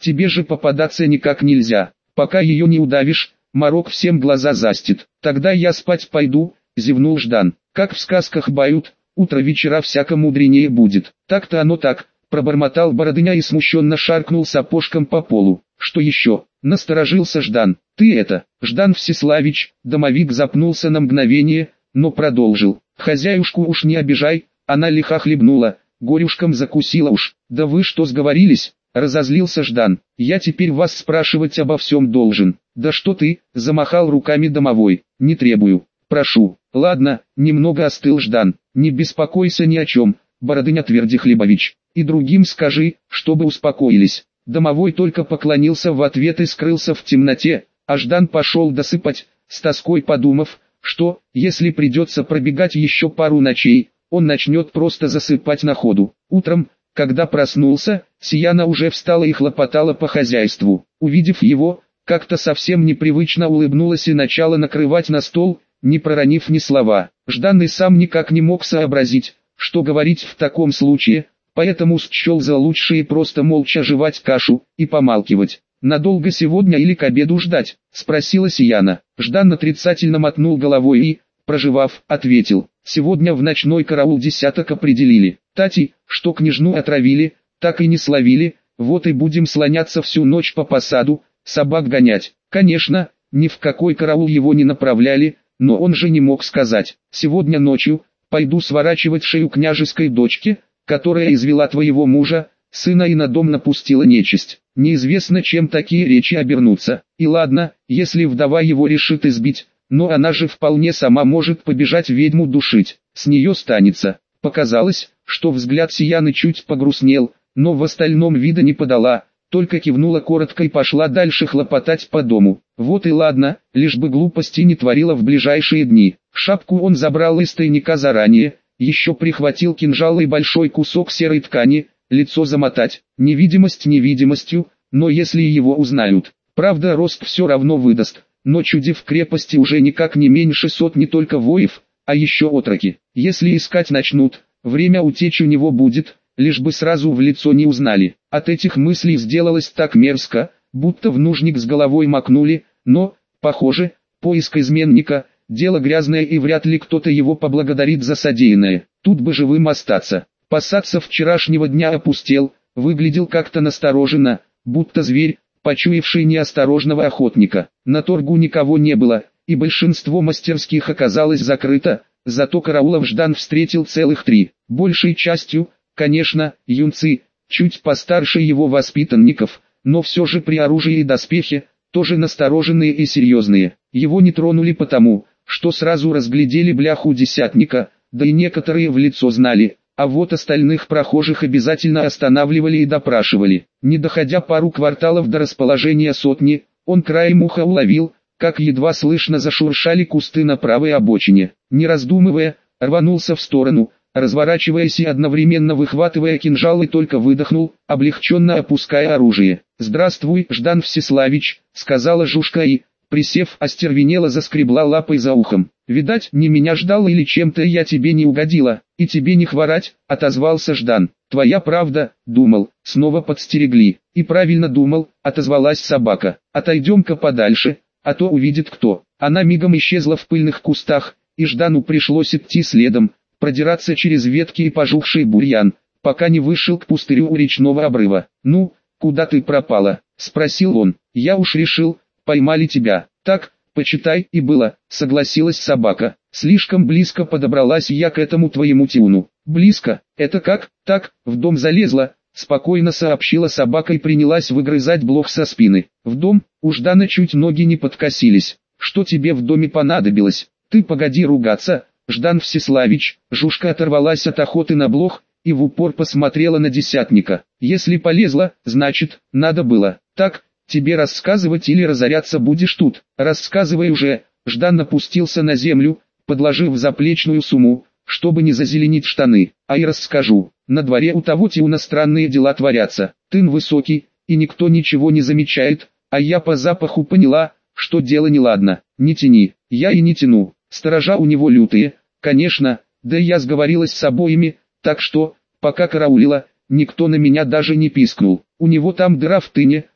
тебе же попадаться никак нельзя. Пока ее не удавишь, морок всем глаза застит. Тогда я спать пойду, зевнул Ждан. Как в сказках бают, утро вечера всяко мудренее будет. Так-то оно так, пробормотал Бородыня и смущенно шаркнул сапожком по полу. Что еще? Насторожился Ждан. Ты это, Ждан Всеславич, домовик запнулся на мгновение, но продолжил. Хозяюшку уж не обижай, она лиха хлебнула, горюшком закусила уж. Да вы что сговорились? Разозлился Ждан. Я теперь вас спрашивать обо всем должен. Да что ты, замахал руками домовой. Не требую, прошу. Ладно, немного остыл Ждан. Не беспокойся ни о чем, Бородыня Твердихлебович. И другим скажи, чтобы успокоились. Домовой только поклонился в ответ и скрылся в темноте, а Ждан пошел досыпать, с тоской подумав, что, если придется пробегать еще пару ночей, он начнет просто засыпать на ходу. Утром, когда проснулся, Сияна уже встала и хлопотала по хозяйству. Увидев его, как-то совсем непривычно улыбнулась и начала накрывать на стол, не проронив ни слова. Ждан и сам никак не мог сообразить, что говорить в таком случае, поэтому счел за лучшее просто молча жевать кашу и помалкивать. «Надолго сегодня или к обеду ждать?» – спросила Сияна. Ждан отрицательно мотнул головой и, проживав, ответил. «Сегодня в ночной караул десяток определили. Тати, что княжну отравили, так и не словили, вот и будем слоняться всю ночь по посаду, собак гонять». Конечно, ни в какой караул его не направляли, но он же не мог сказать. «Сегодня ночью пойду сворачивать шею княжеской дочке, которая извела твоего мужа, сына и на дом напустила нечисть. Неизвестно, чем такие речи обернутся. И ладно, если вдова его решит избить, но она же вполне сама может побежать ведьму душить. С нее станется». Показалось, что взгляд Сияны чуть погрустнел, но в остальном вида не подала, только кивнула коротко и пошла дальше хлопотать по дому. Вот и ладно, лишь бы глупости не творила в ближайшие дни. Шапку он забрал из тайника заранее, еще прихватил кинжал и большой кусок серой ткани, лицо замотать. Невидимость невидимостью, но если его узнают. Правда, рост все равно выдаст, но чуди в крепости уже никак не меньше сотни только воев, а еще отроки. Если искать начнут, время утечь у него будет, лишь бы сразу в лицо не узнали. От этих мыслей сделалось так мерзко, будто в нужник с головой макнули, но, похоже, поиск изменника – дело грязное и вряд ли кто-то его поблагодарит за содеянное. Тут бы живым остаться. Посад со вчерашнего дня опустел, выглядел как-то настороженно, будто зверь, почуявший неосторожного охотника. На торгу никого не было, и большинство мастерских оказалось закрыто, зато караулов Ждан встретил целых три. Большей частью, конечно, юнцы, чуть постарше его воспитанников, но все же при оружии и доспехе, тоже настороженные и серьезные. Его не тронули потому, что сразу разглядели бляху десятника, да и некоторые в лицо знали, а вот остальных прохожих обязательно останавливали и допрашивали. Не доходя пару кварталов до расположения сотни, он краем уха уловил, как едва слышно зашуршали кусты на правой обочине. Не раздумывая, рванулся в сторону, разворачиваясь и одновременно выхватывая кинжал, и только выдохнул, облегченно опуская оружие. «Здравствуй, Ждан Всеславич», — сказала Жужка и, присев, остервенело заскребла лапой за ухом. «Видать, не меня ждал или чем-то я тебе не угодила, и тебе не хворать», — отозвался Ждан. «Твоя правда», — думал, снова подстерегли. «И правильно думал», — отозвалась собака. «Отойдем-ка подальше, а то увидит кто». Она мигом исчезла в пыльных кустах, и Ждану пришлось идти следом, продираться через ветки и пожухший бурьян, пока не вышел к пустырю у речного обрыва. «Ну, куда ты пропала?» — спросил он. «Я уж решил, поймали тебя». «Так, почитай, и было», — согласилась собака. «Слишком близко подобралась я к этому твоему тюну». «Близко? Это как?» «Так, в дом залезла», — спокойно сообщила собака и принялась выгрызать блох со спины. «В дом?» У Ждана чуть ноги не подкосились. «Что тебе в доме понадобилось?» «Ты погоди ругаться, Ждан Всеславич». Жужка оторвалась от охоты на блох и в упор посмотрела на десятника. «Если полезла, значит, надо было. Так, тебе рассказывать или разоряться будешь тут?» «Рассказывай уже». Ждан опустился на землю, подложив заплечную сумму, чтобы не зазеленить штаны. «А и расскажу. На дворе у того тюна странные дела творятся. Тын высокий, и никто ничего не замечает, а я по запаху поняла, что дело неладно. Не тяни». «Я и не тяну. Сторожа у него лютые, конечно, да я сговорилась с обоими, так что, пока караулила, никто на меня даже не пискнул. У него там дыра в тыне,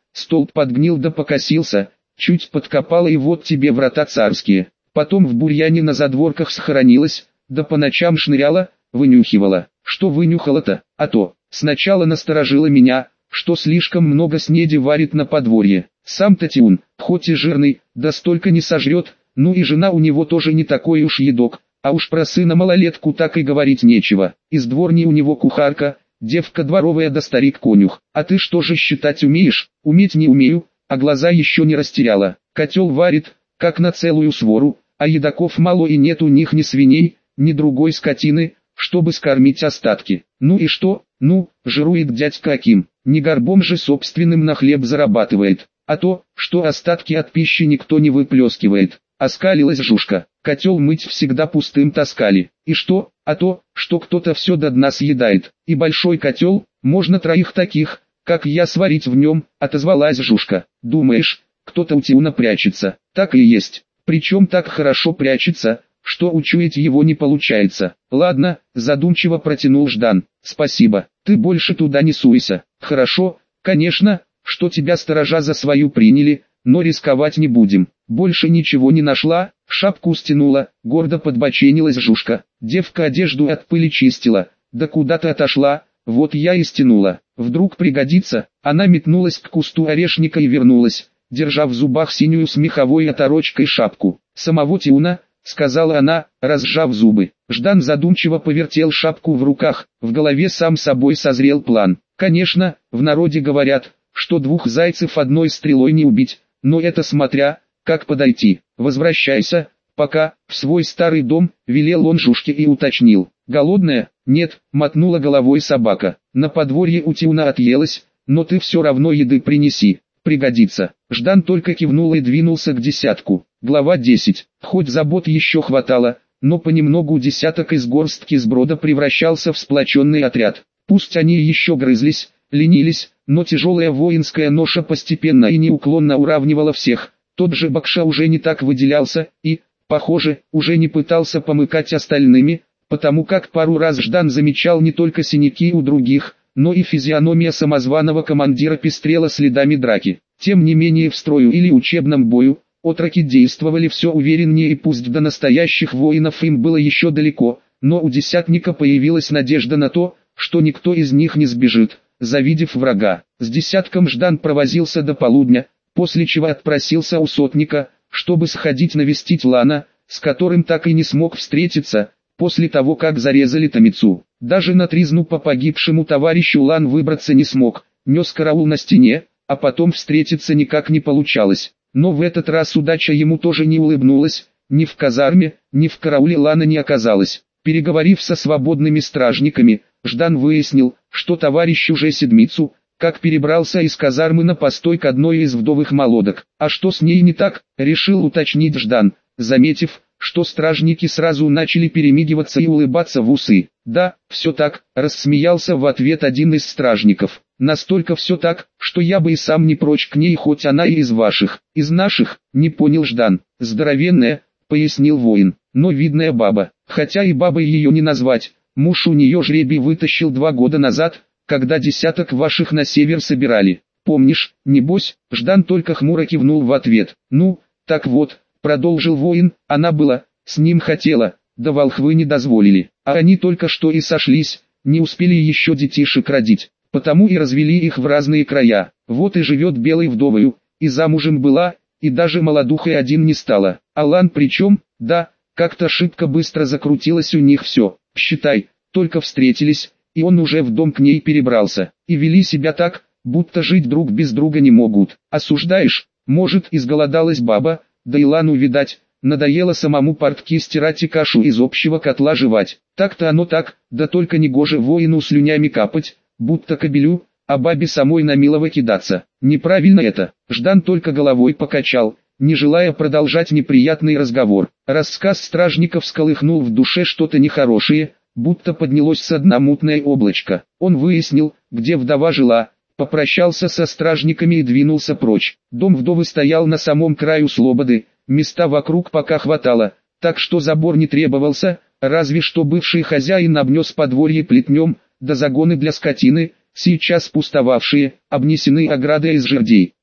столб подгнил да покосился, чуть подкопало и вот тебе врата царские. Потом в бурьяне на задворках схоронилась, да по ночам шныряла, вынюхивала. Что вынюхала-то? А то, сначала насторожила меня, что слишком много снеди варит на подворье. Сам-то Тиун, хоть и жирный, да столько не сожрет, ну и жена у него тоже не такой уж едок, а уж про сына малолетку так и говорить нечего. Из дворни у него кухарка, девка дворовая да старик-конюх. А ты что же считать умеешь? Уметь не умею, а глаза еще не растеряла. Котел варит, как на целую свору, а едоков мало и нет у них ни свиней, ни другой скотины, чтобы скормить остатки. Ну и что? Ну, жирует дядька Аким, не горбом же собственным на хлеб зарабатывает, а то, что остатки от пищи никто не выплескивает. Оскалилась Жужка, котел мыть всегда пустым таскали. И что? А то, что кто-то все до дна съедает. И большой котел, можно троих таких, как я, сварить в нем, отозвалась Жужка. Думаешь, кто-то у Тиуна прячется? Так и есть. Причем так хорошо прячется, что учуять его не получается. Ладно, задумчиво протянул Ждан. Спасибо, ты больше туда не суйся. Хорошо, конечно, что тебя сторожа за свою приняли, но рисковать не будем. Больше ничего не нашла, шапку стянула, гордо подбоченилась Жужка. Девка одежду от пыли чистила, да куда-то отошла, вот я и стянула. Вдруг пригодится. Она метнулась к кусту орешника и вернулась, держа в зубах синюю с меховой оторочкой шапку. Самого Тиуна, сказала она, разжав зубы. Ждан задумчиво повертел шапку в руках, в голове сам собой созрел план. Конечно, в народе говорят, что двух зайцев одной стрелой не убить, но это смотря, как подойти. Возвращайся, пока, в свой старый дом, велел он Жужке и уточнил. Голодная? Нет, мотнула головой собака. На подворье у Тиуна отъелась, но ты все равно еды принеси. Пригодится. Ждан только кивнул и двинулся к десятку. Глава десять. Хоть забот еще хватало, но понемногу десяток из горстки сброда превращался в сплоченный отряд. Пусть они еще грызлись, ленились, но тяжелая воинская ноша постепенно и неуклонно уравнивала всех. Тот же Бакша уже не так выделялся и, похоже, уже не пытался помыкать остальными, потому как пару раз Ждан замечал не только синяки у других, но и физиономия самозваного командира пестрела следами драки. Тем не менее в строю или учебном бою, отроки действовали все увереннее и пусть до настоящих воинов им было еще далеко, но у десятника появилась надежда на то, что никто из них не сбежит, завидев врага. С десятком Ждан провозился до полудня, после чего отпросился у сотника, чтобы сходить навестить Лана, с которым так и не смог встретиться, после того как зарезали Томицу. Даже на тризну по погибшему товарищу Лан выбраться не смог, нес караул на стене, а потом встретиться никак не получалось. Но в этот раз удача ему тоже не улыбнулась, ни в казарме, ни в карауле Лана не оказалось. Переговорив со свободными стражниками, Ждан выяснил, что товарищ уже седмицу, как перебрался из казармы на постой к одной из вдовых молодок. А что с ней не так, решил уточнить Ждан, заметив, что стражники сразу начали перемигиваться и улыбаться в усы. «Да, все так», — рассмеялся в ответ один из стражников. «Настолько все так, что я бы и сам не прочь к ней, хоть она и из ваших». «Из наших?» — не понял Ждан. «Здоровенная», — пояснил воин, — «но видная баба, хотя и бабой ее не назвать. Муж у нее жребий вытащил два года назад, когда десяток ваших на север собирали. Помнишь, небось?» Ждан только хмуро кивнул в ответ. «Ну, так вот», — продолжил воин, — «она была, с ним хотела, да волхвы не дозволили, а они только что и сошлись, не успели еще детишек родить, потому и развели их в разные края. Вот и живет белой вдовою, и замужем была, и даже молодухой один не стала. Алан причем, да, как-то шибко быстро закрутилось у них все, считай, только встретились, и он уже в дом к ней перебрался, и вели себя так, будто жить друг без друга не могут. Осуждаешь? Может, изголодалась баба, да и Лану, видать, надоело самому портки стирать и кашу из общего котла жевать. Так-то оно так, да только негоже воину слюнями капать, будто кобелю, а бабе самой на милого кидаться. Неправильно это. Ждан только головой покачал, не желая продолжать неприятный разговор. Рассказ стражников всколыхнул в душе что-то нехорошее, будто поднялось со дна мутное облачко. Он выяснил, где вдова жила, попрощался со стражниками и двинулся прочь. Дом вдовы стоял на самом краю слободы, места вокруг пока хватало, так что забор не требовался, разве что бывший хозяин обнес подворье плетнем, да загоны для скотины, сейчас пустовавшие, обнесены оградой из жердей.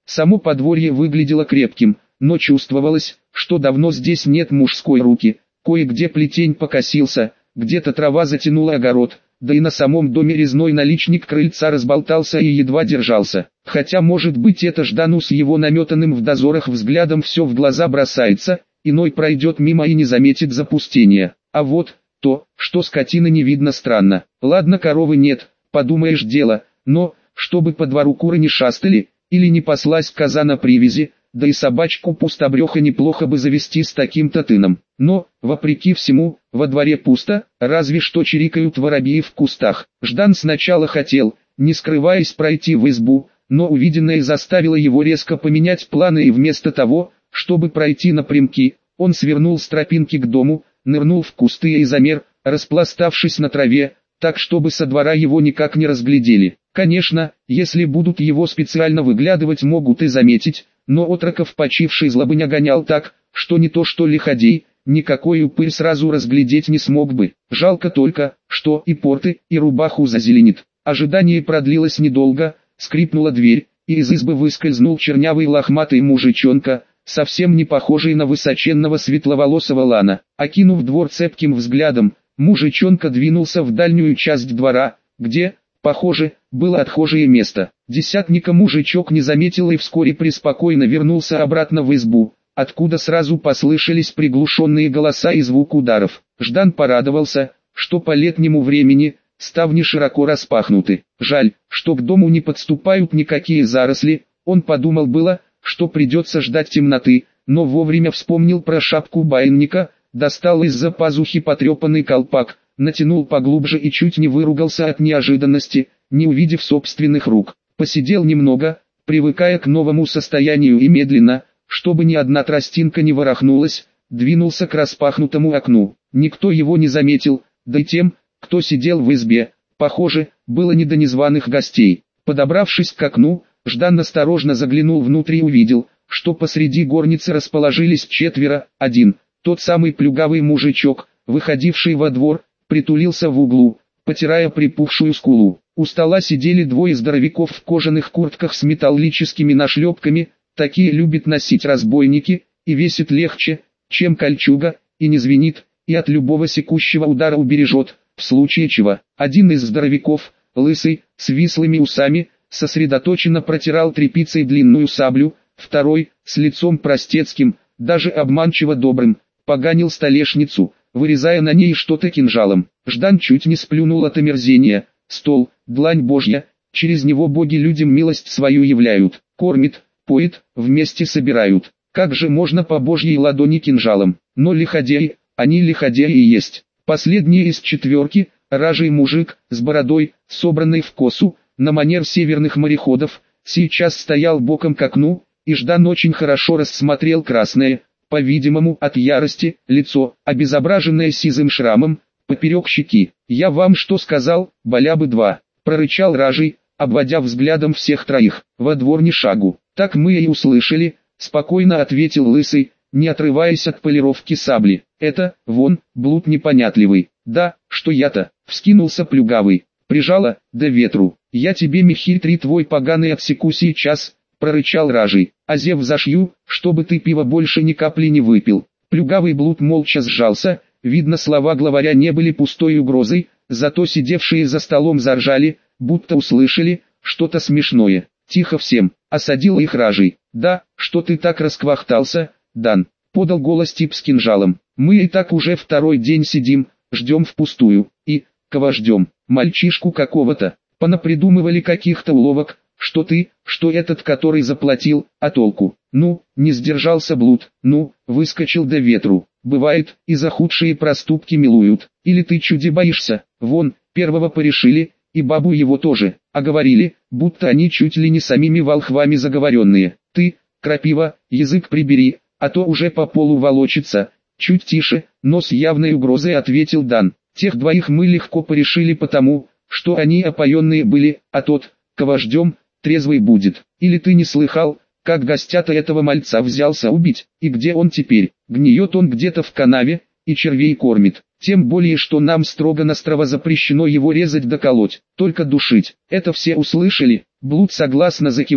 Само подворье выглядело крепким, но чувствовалось, что давно здесь нет мужской руки. Кое-где плетень покосился, где-то трава затянула огород, да и на самом доме резной наличник крыльца разболтался и едва держался. Хотя, может быть, это Ждану с его наметанным в дозорах взглядом все в глаза бросается, иной пройдет мимо и не заметит запустения. А вот, то, что скотины не видно, странно. Ладно, коровы нет, подумаешь, дело, но, чтобы по двору куры не шастали, или не паслась коза на привязи, да и собачку пустобреха неплохо бы завести с таким-то тыном. Но, вопреки всему, во дворе пусто, разве что чирикают воробьи в кустах. Ждан сначала хотел, не скрываясь, пройти в избу, но увиденное заставило его резко поменять планы, и вместо того, чтобы пройти напрямки, он свернул с тропинки к дому, нырнул в кусты и замер, распластавшись на траве, так чтобы со двора его никак не разглядели. Конечно, если будут его специально выглядывать, могут и заметить, но отроков почивший Злобыня гонял так, что не то что лиходей, никакой упырь сразу разглядеть не смог бы. Жалко только, что и порты, и рубаху зазеленит. Ожидание продлилось недолго, скрипнула дверь, и из избы выскользнул чернявый лохматый мужичонка, совсем не похожий на высоченного светловолосого лана. Окинув двор цепким взглядом, мужичонка двинулся в дальнюю часть двора, где, похоже, было отхожее место. Десятника мужичок не заметил и вскоре преспокойно вернулся обратно в избу, откуда сразу послышались приглушенные голоса и звук ударов. Ждан порадовался, что по летнему времени ставни широко распахнуты. Жаль, что к дому не подступают никакие заросли. Он подумал было, что придется ждать темноты, но вовремя вспомнил про шапку баинника, достал из-за пазухи потрепанный колпак, натянул поглубже и чуть не выругался от неожиданности, не увидев собственных рук. Посидел немного, привыкая к новому состоянию, и медленно, чтобы ни одна тростинка не ворохнулась, двинулся к распахнутому окну. Никто его не заметил, да и тем, кто сидел в избе, похоже, было не до незваных гостей. Подобравшись к окну, Ждан осторожно заглянул внутрь и увидел, что посреди горницы расположились четверо. Один, тот самый плюгавый мужичок, выходивший во двор, притулился в углу, потирая припухшую скулу. У стола сидели двое здоровяков в кожаных куртках с металлическими нашлепками, такие любят носить разбойники, и весит легче, чем кольчуга, и не звенит, и от любого секущего удара убережет, в случае чего. Один из здоровяков, лысый, с вислыми усами, сосредоточенно протирал тряпицей длинную саблю, второй, с лицом простецким, даже обманчиво добрым, поганил столешницу, вырезая на ней что-то кинжалом. Ждан чуть не сплюнул от омерзения. Стол, длань Божья, через него боги людям милость свою являют, кормит, поет, вместе собирают. Как же можно по Божьей ладони кинжалом? Но лиходеи, они лиходеи и есть. Последний из четверки, ражий мужик, с бородой, собранной в косу, на манер северных мореходов, сейчас стоял боком к окну, и Ждан очень хорошо рассмотрел красное, по-видимому от ярости, лицо, обезображенное сизым шрамом, поперек щеки. «Я вам что сказал, балябы два?» — прорычал ражий, обводя взглядом всех троих. «Во двор ни шагу». «Так мы и услышали», — спокойно ответил лысый, не отрываясь от полировки сабли. «Это, вон, блуд непонятливый». «Да, что я-то?» — вскинулся плюгавый. «Прижало, да ветру. Я тебе, мехитри твой поганый, отсеку сейчас», — прорычал ражий. «А зев зашью, чтобы ты пива больше ни капли не выпил». Плюгавый блуд молча сжался. Видно, слова главаря не были пустой угрозой, зато сидевшие за столом заржали, будто услышали что-то смешное. «Тихо всем!» — осадил их ражий. «Да, что ты так расквахтался, Дан?» — подал голос тип с кинжалом. «Мы и так уже второй день сидим, ждем впустую. И, кого ждем? Мальчишку какого-то. Понапридумывали каких-то уловок, что ты, что этот, который заплатил, а толку? Ну, не сдержался блуд, ну, выскочил до ветру. Бывает, и за худшие проступки милуют. Или ты чуди боишься? Вон, первого порешили, и бабу его тоже, а говорили, будто они чуть ли не самими волхвами заговоренные. Ты, крапива, язык прибери, а то уже по полу волочится». Чуть тише, но с явной угрозой ответил Дан. «Тех двоих мы легко порешили потому, что они опоенные были, а тот, кого ждем, трезвый будет. Или ты не слыхал, как гостята этого мальца взялся убить, и где он теперь? Гниет он где-то в канаве, и червей кормит. Тем более, что нам строго-настрого запрещено его резать да колоть, только душить». Это все услышали. Блуд согласно закивал,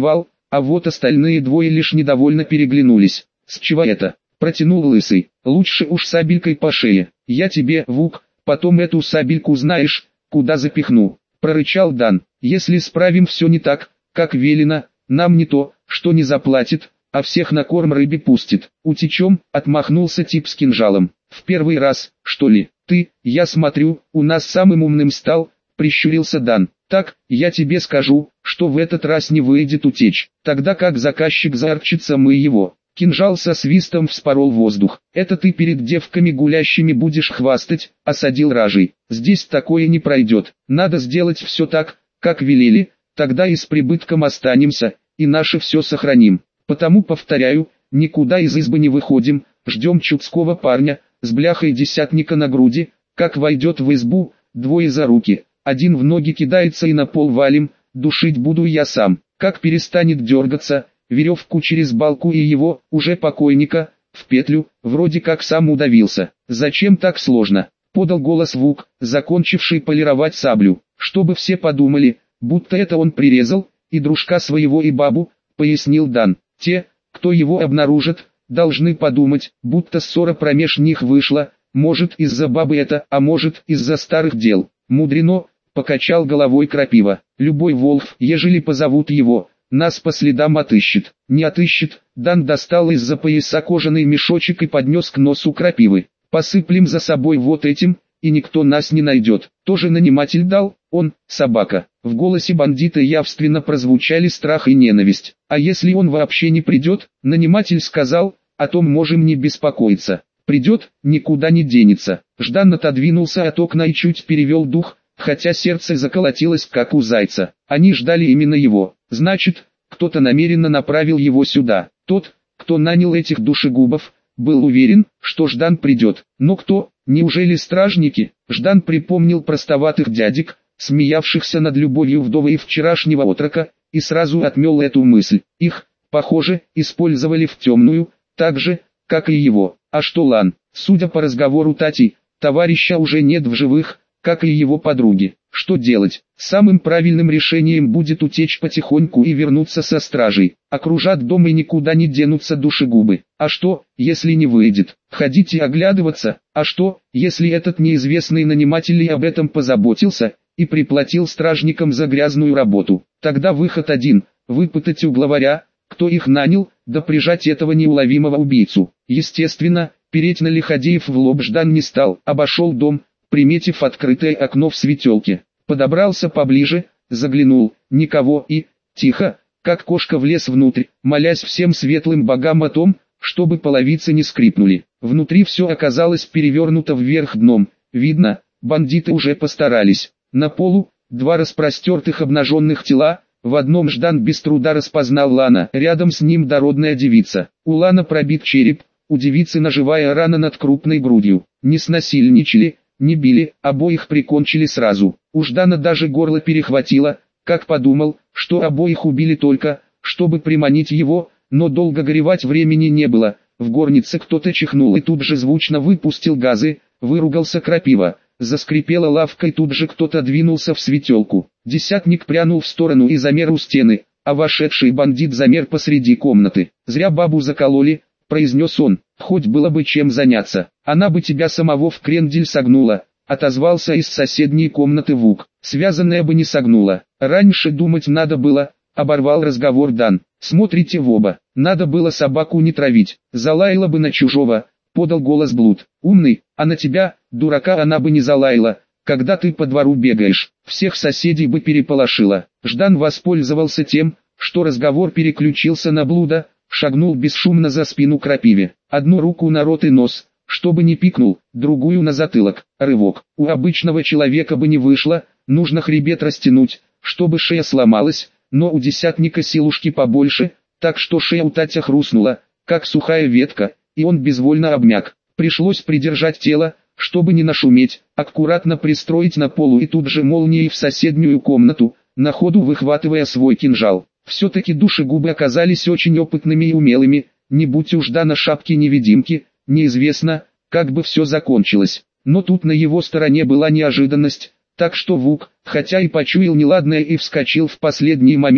а вот остальные двое лишь недовольно переглянулись. «С чего это?» — протянул Лысый. «Лучше уж сабелькой по шее. Я тебе, Вук, потом эту сабельку знаешь, куда запихну», — прорычал Дан. «Если справим все не так, как велено, нам не то, что не заплатит, а всех на корм рыбе пустит». «Утечем», — отмахнулся тип с кинжалом. «В первый раз, что ли? Ты, я смотрю, у нас самым умным стал», — прищурился Дан. «Так, я тебе скажу, что в этот раз не выйдет утечь. Тогда как заказчик заарчится, мы его». Кинжал со свистом вспорол воздух. «Это ты перед девками гулящими будешь хвастать», — осадил Ражий. «Здесь такое не пройдет. Надо сделать все так, как велели, тогда и с прибытком останемся, и наше все сохраним. Потому, повторяю, никуда из избы не выходим, ждем чудского парня, с бляхой десятника на груди, как войдет в избу, двое за руки, один в ноги кидается и на пол валим, душить буду я сам. Как перестанет дергаться, веревку через балку и его, уже покойника, в петлю, вроде как сам удавился». «Зачем так сложно?» — подал голос Вук, закончивший полировать саблю. «Чтобы все подумали, будто это он прирезал, и дружка своего и бабу», — пояснил Дан. «Те, кто его обнаружит, должны подумать, будто ссора промеж них вышла, может из-за бабы это, а может из-за старых дел». «Мудрено», — покачал головой Крапива. «Любой волк, ежели позовут его, нас по следам отыщет». «Не отыщет», — Дан достал из-за пояса кожаный мешочек и поднес к носу Крапивы. «Посыплем за собой вот этим, и никто нас не найдет». «Тоже наниматель дал? Он, собака». В голосе бандита явственно прозвучали страх и ненависть. «А если он вообще не придет?» — наниматель сказал, «о том можем не беспокоиться. Придет, никуда не денется». Ждан отодвинулся от окна и чуть перевел дух, хотя сердце заколотилось как у зайца. Они ждали именно его. Значит, кто-то намеренно направил его сюда. Тот, кто нанял этих душегубов, был уверен, что Ждан придет. Но кто? Неужели стражники? Ждан припомнил простоватых дядек, смеявшихся над любовью вдовы и вчерашнего отрока, и сразу отмел эту мысль. Их, похоже, использовали в темную, так же, как и его. А что Лан? Судя по разговору Тати, товарища уже нет в живых, как и его подруги. Что делать? Самым правильным решением будет утечь потихоньку и вернуться со стражей. Окружат дом и никуда не денутся душегубы. А что, если не выйдет? Ходить и оглядываться? А что, если этот неизвестный наниматель и об этом позаботился, и приплатил стражникам за грязную работу? Тогда выход один – выпытать у главаря, кто их нанял, да прижать этого неуловимого убийцу. Естественно, переть на лиходеев в лоб Ждан не стал, обошел дом, приметив открытое окно в светелке. Подобрался поближе, заглянул, никого и, тихо, как кошка влез внутрь, молясь всем светлым богам о том, чтобы половицы не скрипнули. Внутри все оказалось перевернуто вверх дном, видно, бандиты уже постарались. На полу, два распростертых обнаженных тела, в одном Ждан без труда распознал Лана, рядом с ним дородная девица. У Лана пробит череп, у девицы ножевая рана над крупной грудью. Не снасильничали, не били, обоих прикончили сразу. У Ждана даже горло перехватило, как подумал, что обоих убили только, чтобы приманить его, но долго горевать времени не было. В горнице кто-то чихнул и тут же звучно выпустил газы, выругался Крапива. Заскрипела лавка и тут же кто-то двинулся в светелку. Десятник прянул в сторону и замер у стены, а вошедший бандит замер посреди комнаты. «Зря бабу закололи», — произнес он, — «хоть было бы чем заняться, она бы тебя самого в крендель согнула», — отозвался из соседней комнаты Вук. «Связанная бы не согнула, раньше думать надо было», — оборвал разговор Дан. «Смотрите в оба, надо было собаку не травить, залаяла бы на чужого», — подал голос Блуд. «Умный, а на тебя, дурака, она бы не залаяла, когда ты по двору бегаешь, всех соседей бы переполошила». Ждан воспользовался тем, что разговор переключился на Блуда, шагнул бесшумно за спину Крапиве. Одну руку на рот и нос, чтобы не пикнул, другую на затылок. Рывок. У обычного человека бы не вышло, нужно хребет растянуть, чтобы шея сломалась, но у десятника силушки побольше, так что шея у Татя хрустнула, как сухая ветка, и он безвольно обмяк. Пришлось придержать тело, чтобы не нашуметь, аккуратно пристроить на полу и тут же молнией в соседнюю комнату, на ходу выхватывая свой кинжал. Все-таки душегубы оказались очень опытными и умелыми, не будь у Ждана шапки-невидимки, неизвестно, как бы все закончилось. Но тут на его стороне была неожиданность, так что Вук, хотя и почуял неладное и вскочил в последний момент,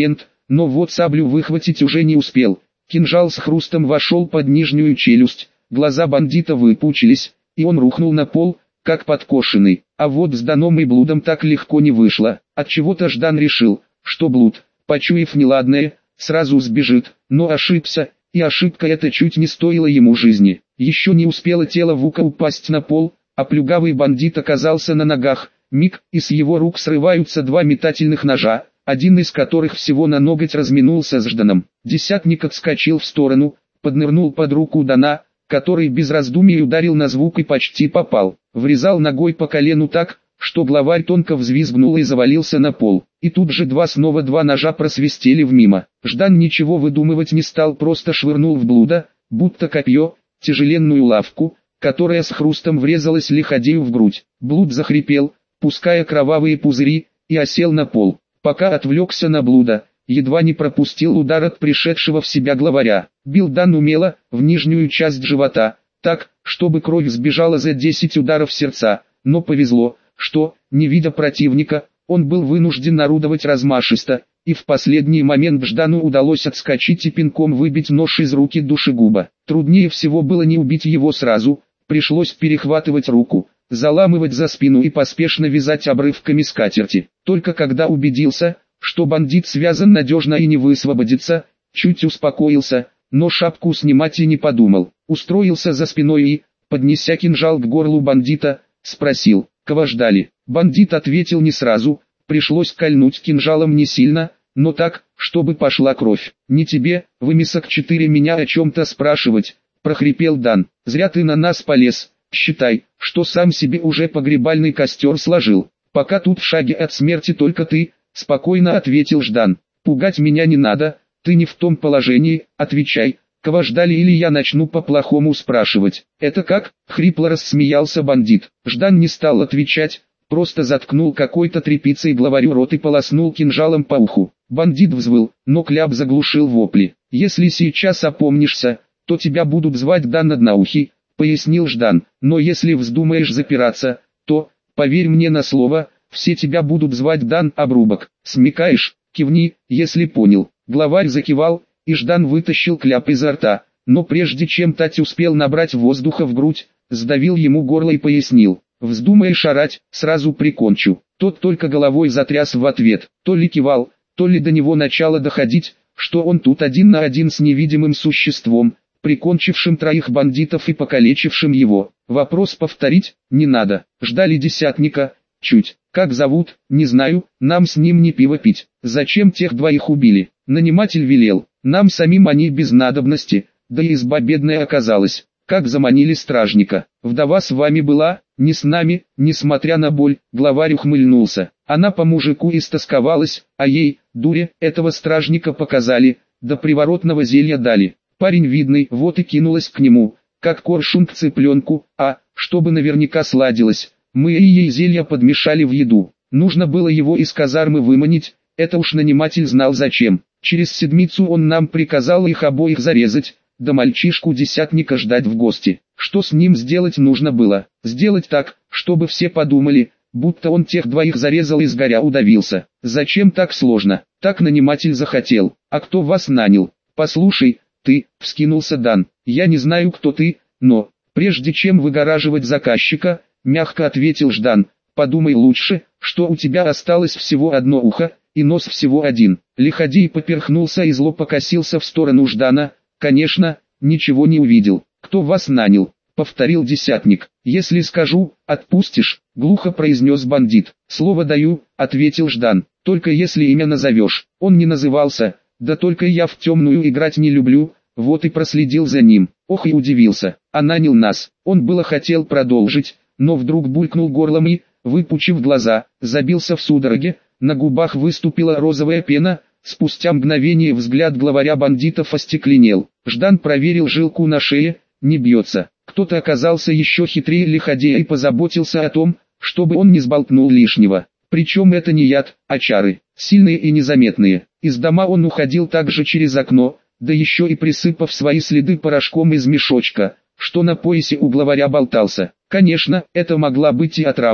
но вот саблю выхватить уже не успел. Кинжал с хрустом вошел под нижнюю челюсть, глаза бандита выпучились, и он рухнул на пол, как подкошенный. А вот с Даном и Блудом так легко не вышло. Отчего-то Ждан решил, что Блуд, почуяв неладное, сразу сбежит, но ошибся, и ошибка эта чуть не стоила ему жизни. Еще не успело тело Вука упасть на пол, а плюгавый бандит оказался на ногах. Миг, и с его рук срываются два метательных ножа, один из которых всего на ноготь разминулся с Жданом. Десятник отскочил в сторону, поднырнул под руку Дана, который без раздумий ударил на звук и почти попал. Врезал ногой по колену так, что главарь тонко взвизгнул и завалился на пол. И тут же два снова два ножа просвистели в мимо. Ждан ничего выдумывать не стал, просто швырнул в Блуда, будто копье, тяжеленную лавку, которая с хрустом врезалась лиходею в грудь. Блуд захрипел, пуская кровавые пузыри, и осел на пол. Пока отвлекся на Блуда, едва не пропустил удар от пришедшего в себя главаря. Бил Дан умело, в нижнюю часть живота, так, чтобы кровь сбежала за десять ударов сердца, но повезло, что, не видя противника, он был вынужден орудовать размашисто, и в последний момент Ждану удалось отскочить и пинком выбить нож из руки душегуба. Труднее всего было не убить его сразу, пришлось перехватывать руку, заламывать за спину и поспешно вязать обрывками скатерти. Только когда убедился, что бандит связан надежно и не высвободится, чуть успокоился, но шапку снимать и не подумал. Устроился за спиной и, поднеся кинжал к горлу бандита, спросил: «Кого ждали?» Бандит ответил не сразу, пришлось кольнуть кинжалом не сильно, но так, чтобы пошла кровь. «Не тебе, вымесок четыре, меня о чем-то спрашивать», — прохрипел Дан. «Зря ты на нас полез, считай, что сам себе уже погребальный костер сложил. Пока тут в шаге от смерти только ты», — спокойно ответил Ждан. «Пугать меня не надо, ты не в том положении, отвечай, кого ждали, или я начну по-плохому спрашивать». «Это как?» — хрипло рассмеялся бандит. Ждан не стал отвечать, просто заткнул какой-то тряпицей главарю рот и полоснул кинжалом по уху. Бандит взвыл, но кляп заглушил вопли. «Если сейчас опомнишься, то тебя будут звать Дан Одноухий», — пояснил Ждан. «Но если вздумаешь запираться, то, поверь мне на слово, все тебя будут звать Дан Обрубок. Смекаешь? Кивни, если понял». Главарь закивал, и Ждан вытащил кляп изо рта, но прежде чем тать успел набрать воздуха в грудь, сдавил ему горло и пояснил: «Вздумаешь орать, сразу прикончу». Тот только головой затряс в ответ, то ли кивал, то ли до него начало доходить, что он тут один на один с невидимым существом, прикончившим троих бандитов и покалечившим его. Вопрос повторить не надо. Ждали десятника, чуть. «Как зовут?» «Не знаю, нам с ним не пиво пить». «Зачем тех двоих убили?» Наниматель велел. «Нам самим они без надобности, да и изба бедная оказалась». «Как заманили стражника?» «Вдова с вами была, не с нами», несмотря на боль, главарь ухмыльнулся. «Она по мужику истосковалась, а ей, дуре, этого стражника показали, да приворотного зелья дали. Парень видный, вот и кинулась к нему, как коршун к цыпленку, а, чтобы наверняка сладилось, мы и ей зелья подмешали в еду. Нужно было его из казармы выманить, это уж наниматель знал зачем. Через седмицу он нам приказал их обоих зарезать, да мальчишку десятника ждать в гости. Что с ним сделать нужно было? Сделать так, чтобы все подумали, будто он тех двоих зарезал и сгоря удавился. Зачем так сложно? Так наниматель захотел. А кто вас нанял? Послушай, ты, вскинулся Дан. Я не знаю, кто ты, но, прежде чем выгораживать заказчика, мягко ответил Ждан, подумай лучше, что у тебя осталось всего одно ухо, и нос всего один. Лиходей поперхнулся и зло покосился в сторону Ждана. Конечно, ничего не увидел. «Кто вас нанял?» — повторил десятник. «Если скажу, отпустишь», — глухо произнес бандит. «Слово даю», — ответил Ждан. «Только если имя назовешь». Он не назывался, да только я в темную играть не люблю, вот и проследил за ним. Ох, и удивился. А нанял нас. Он было хотел продолжить, но вдруг булькнул горлом и, выпучив глаза, забился в судороге, на губах выступила розовая пена. Спустя мгновение взгляд главаря бандитов остекленел. Ждан проверил жилку на шее, не бьется. Кто-то оказался еще хитрее лиходея и позаботился о том, чтобы он не сболтнул лишнего. Причем это не яд, а чары, сильные и незаметные. Из дома он уходил также через окно, да еще и присыпав свои следы порошком из мешочка, что на поясе у главаря болтался. Конечно, это могла быть и отрава,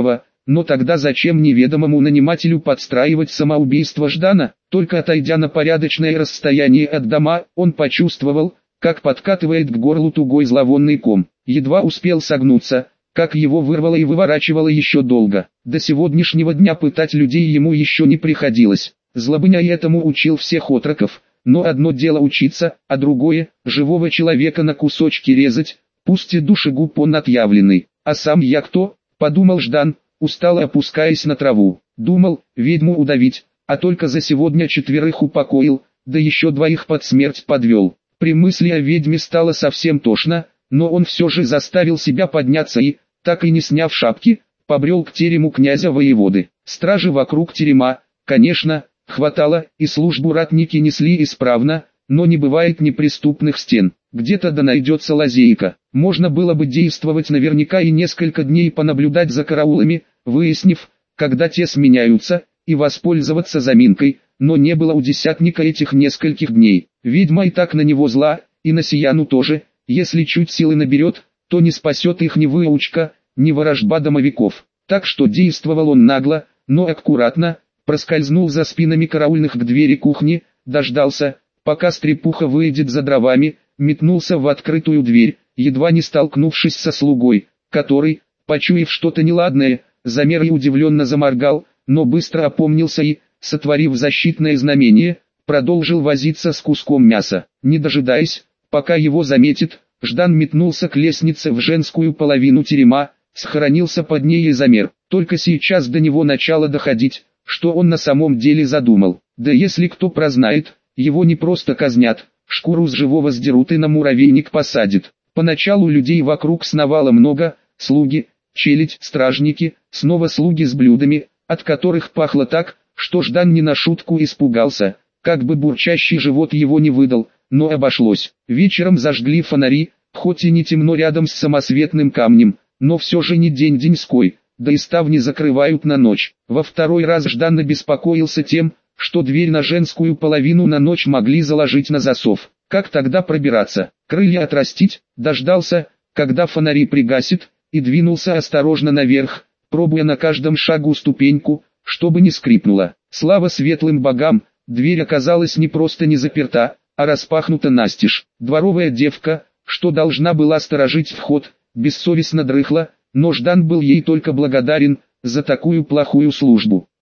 Но тогда зачем неведомому нанимателю подстраивать самоубийство Ждана? Только отойдя на порядочное расстояние от дома, он почувствовал, как подкатывает к горлу тугой зловонный ком. Едва успел согнуться, как его вырвало и выворачивало еще долго. До сегодняшнего дня пытать людей ему еще не приходилось. Злобыня и этому учил всех отроков, но одно дело учиться, а другое – живого человека на кусочки резать, пусть и душегуб он отъявленный. А сам я кто? Подумал Ждан, устало опускаясь на траву. Думал, ведьму удавить, а только за сегодня четверых упокоил, да еще двоих под смерть подвел. При мысли о ведьме стало совсем тошно, но он все же заставил себя подняться и, так и не сняв шапки, побрел к терему князя-воеводы. Стражи вокруг терема, конечно, хватало, и службу ратники несли исправно, но не бывает неприступных стен. Где-то да найдется лазейка. Можно было бы действовать наверняка и несколько дней понаблюдать за караулами, выяснив, когда те сменяются, и воспользоваться заминкой, но не было у десятника этих нескольких дней. Ведьма и так на него зла, и на Сияну тоже, если чуть силы наберет, то не спасет их ни выучка, ни ворожба домовиков. Так что действовал он нагло, но аккуратно, проскользнул за спинами караульных к двери кухни, дождался, пока стрепуха выйдет за дровами, метнулся в открытую дверь, едва не столкнувшись со слугой, который, почуяв что-то неладное, замер и удивленно заморгал, но быстро опомнился и, сотворив защитное знамение, продолжил возиться с куском мяса. Не дожидаясь, пока его заметит, Ждан метнулся к лестнице в женскую половину терема, схоронился под ней и замер. Только сейчас до него начало доходить, что он на самом деле задумал. Да если кто прознает, его не просто казнят, шкуру с живого сдерут и на муравейник посадят. Поначалу людей вокруг сновало много, слуги, челядь, стражники, снова слуги с блюдами, от которых пахло так, что Ждан не на шутку испугался, как бы бурчащий живот его не выдал, но обошлось. Вечером зажгли фонари, хоть и не темно рядом с самосветным камнем, но все же не день-деньской, да и ставни закрывают на ночь. Во второй раз Ждан обеспокоился тем, что дверь на женскую половину на ночь могли заложить на засов. Как тогда пробираться? Крылья отрастить? Дождался, когда фонари пригасит, и двинулся осторожно наверх, пробуя на каждом шагу ступеньку, чтобы не скрипнула. Слава светлым богам, дверь оказалась не просто не заперта, а распахнута настежь. Дворовая девка, что должна была сторожить вход, бессовестно дрыхла, но Ждан был ей только благодарен за такую плохую службу.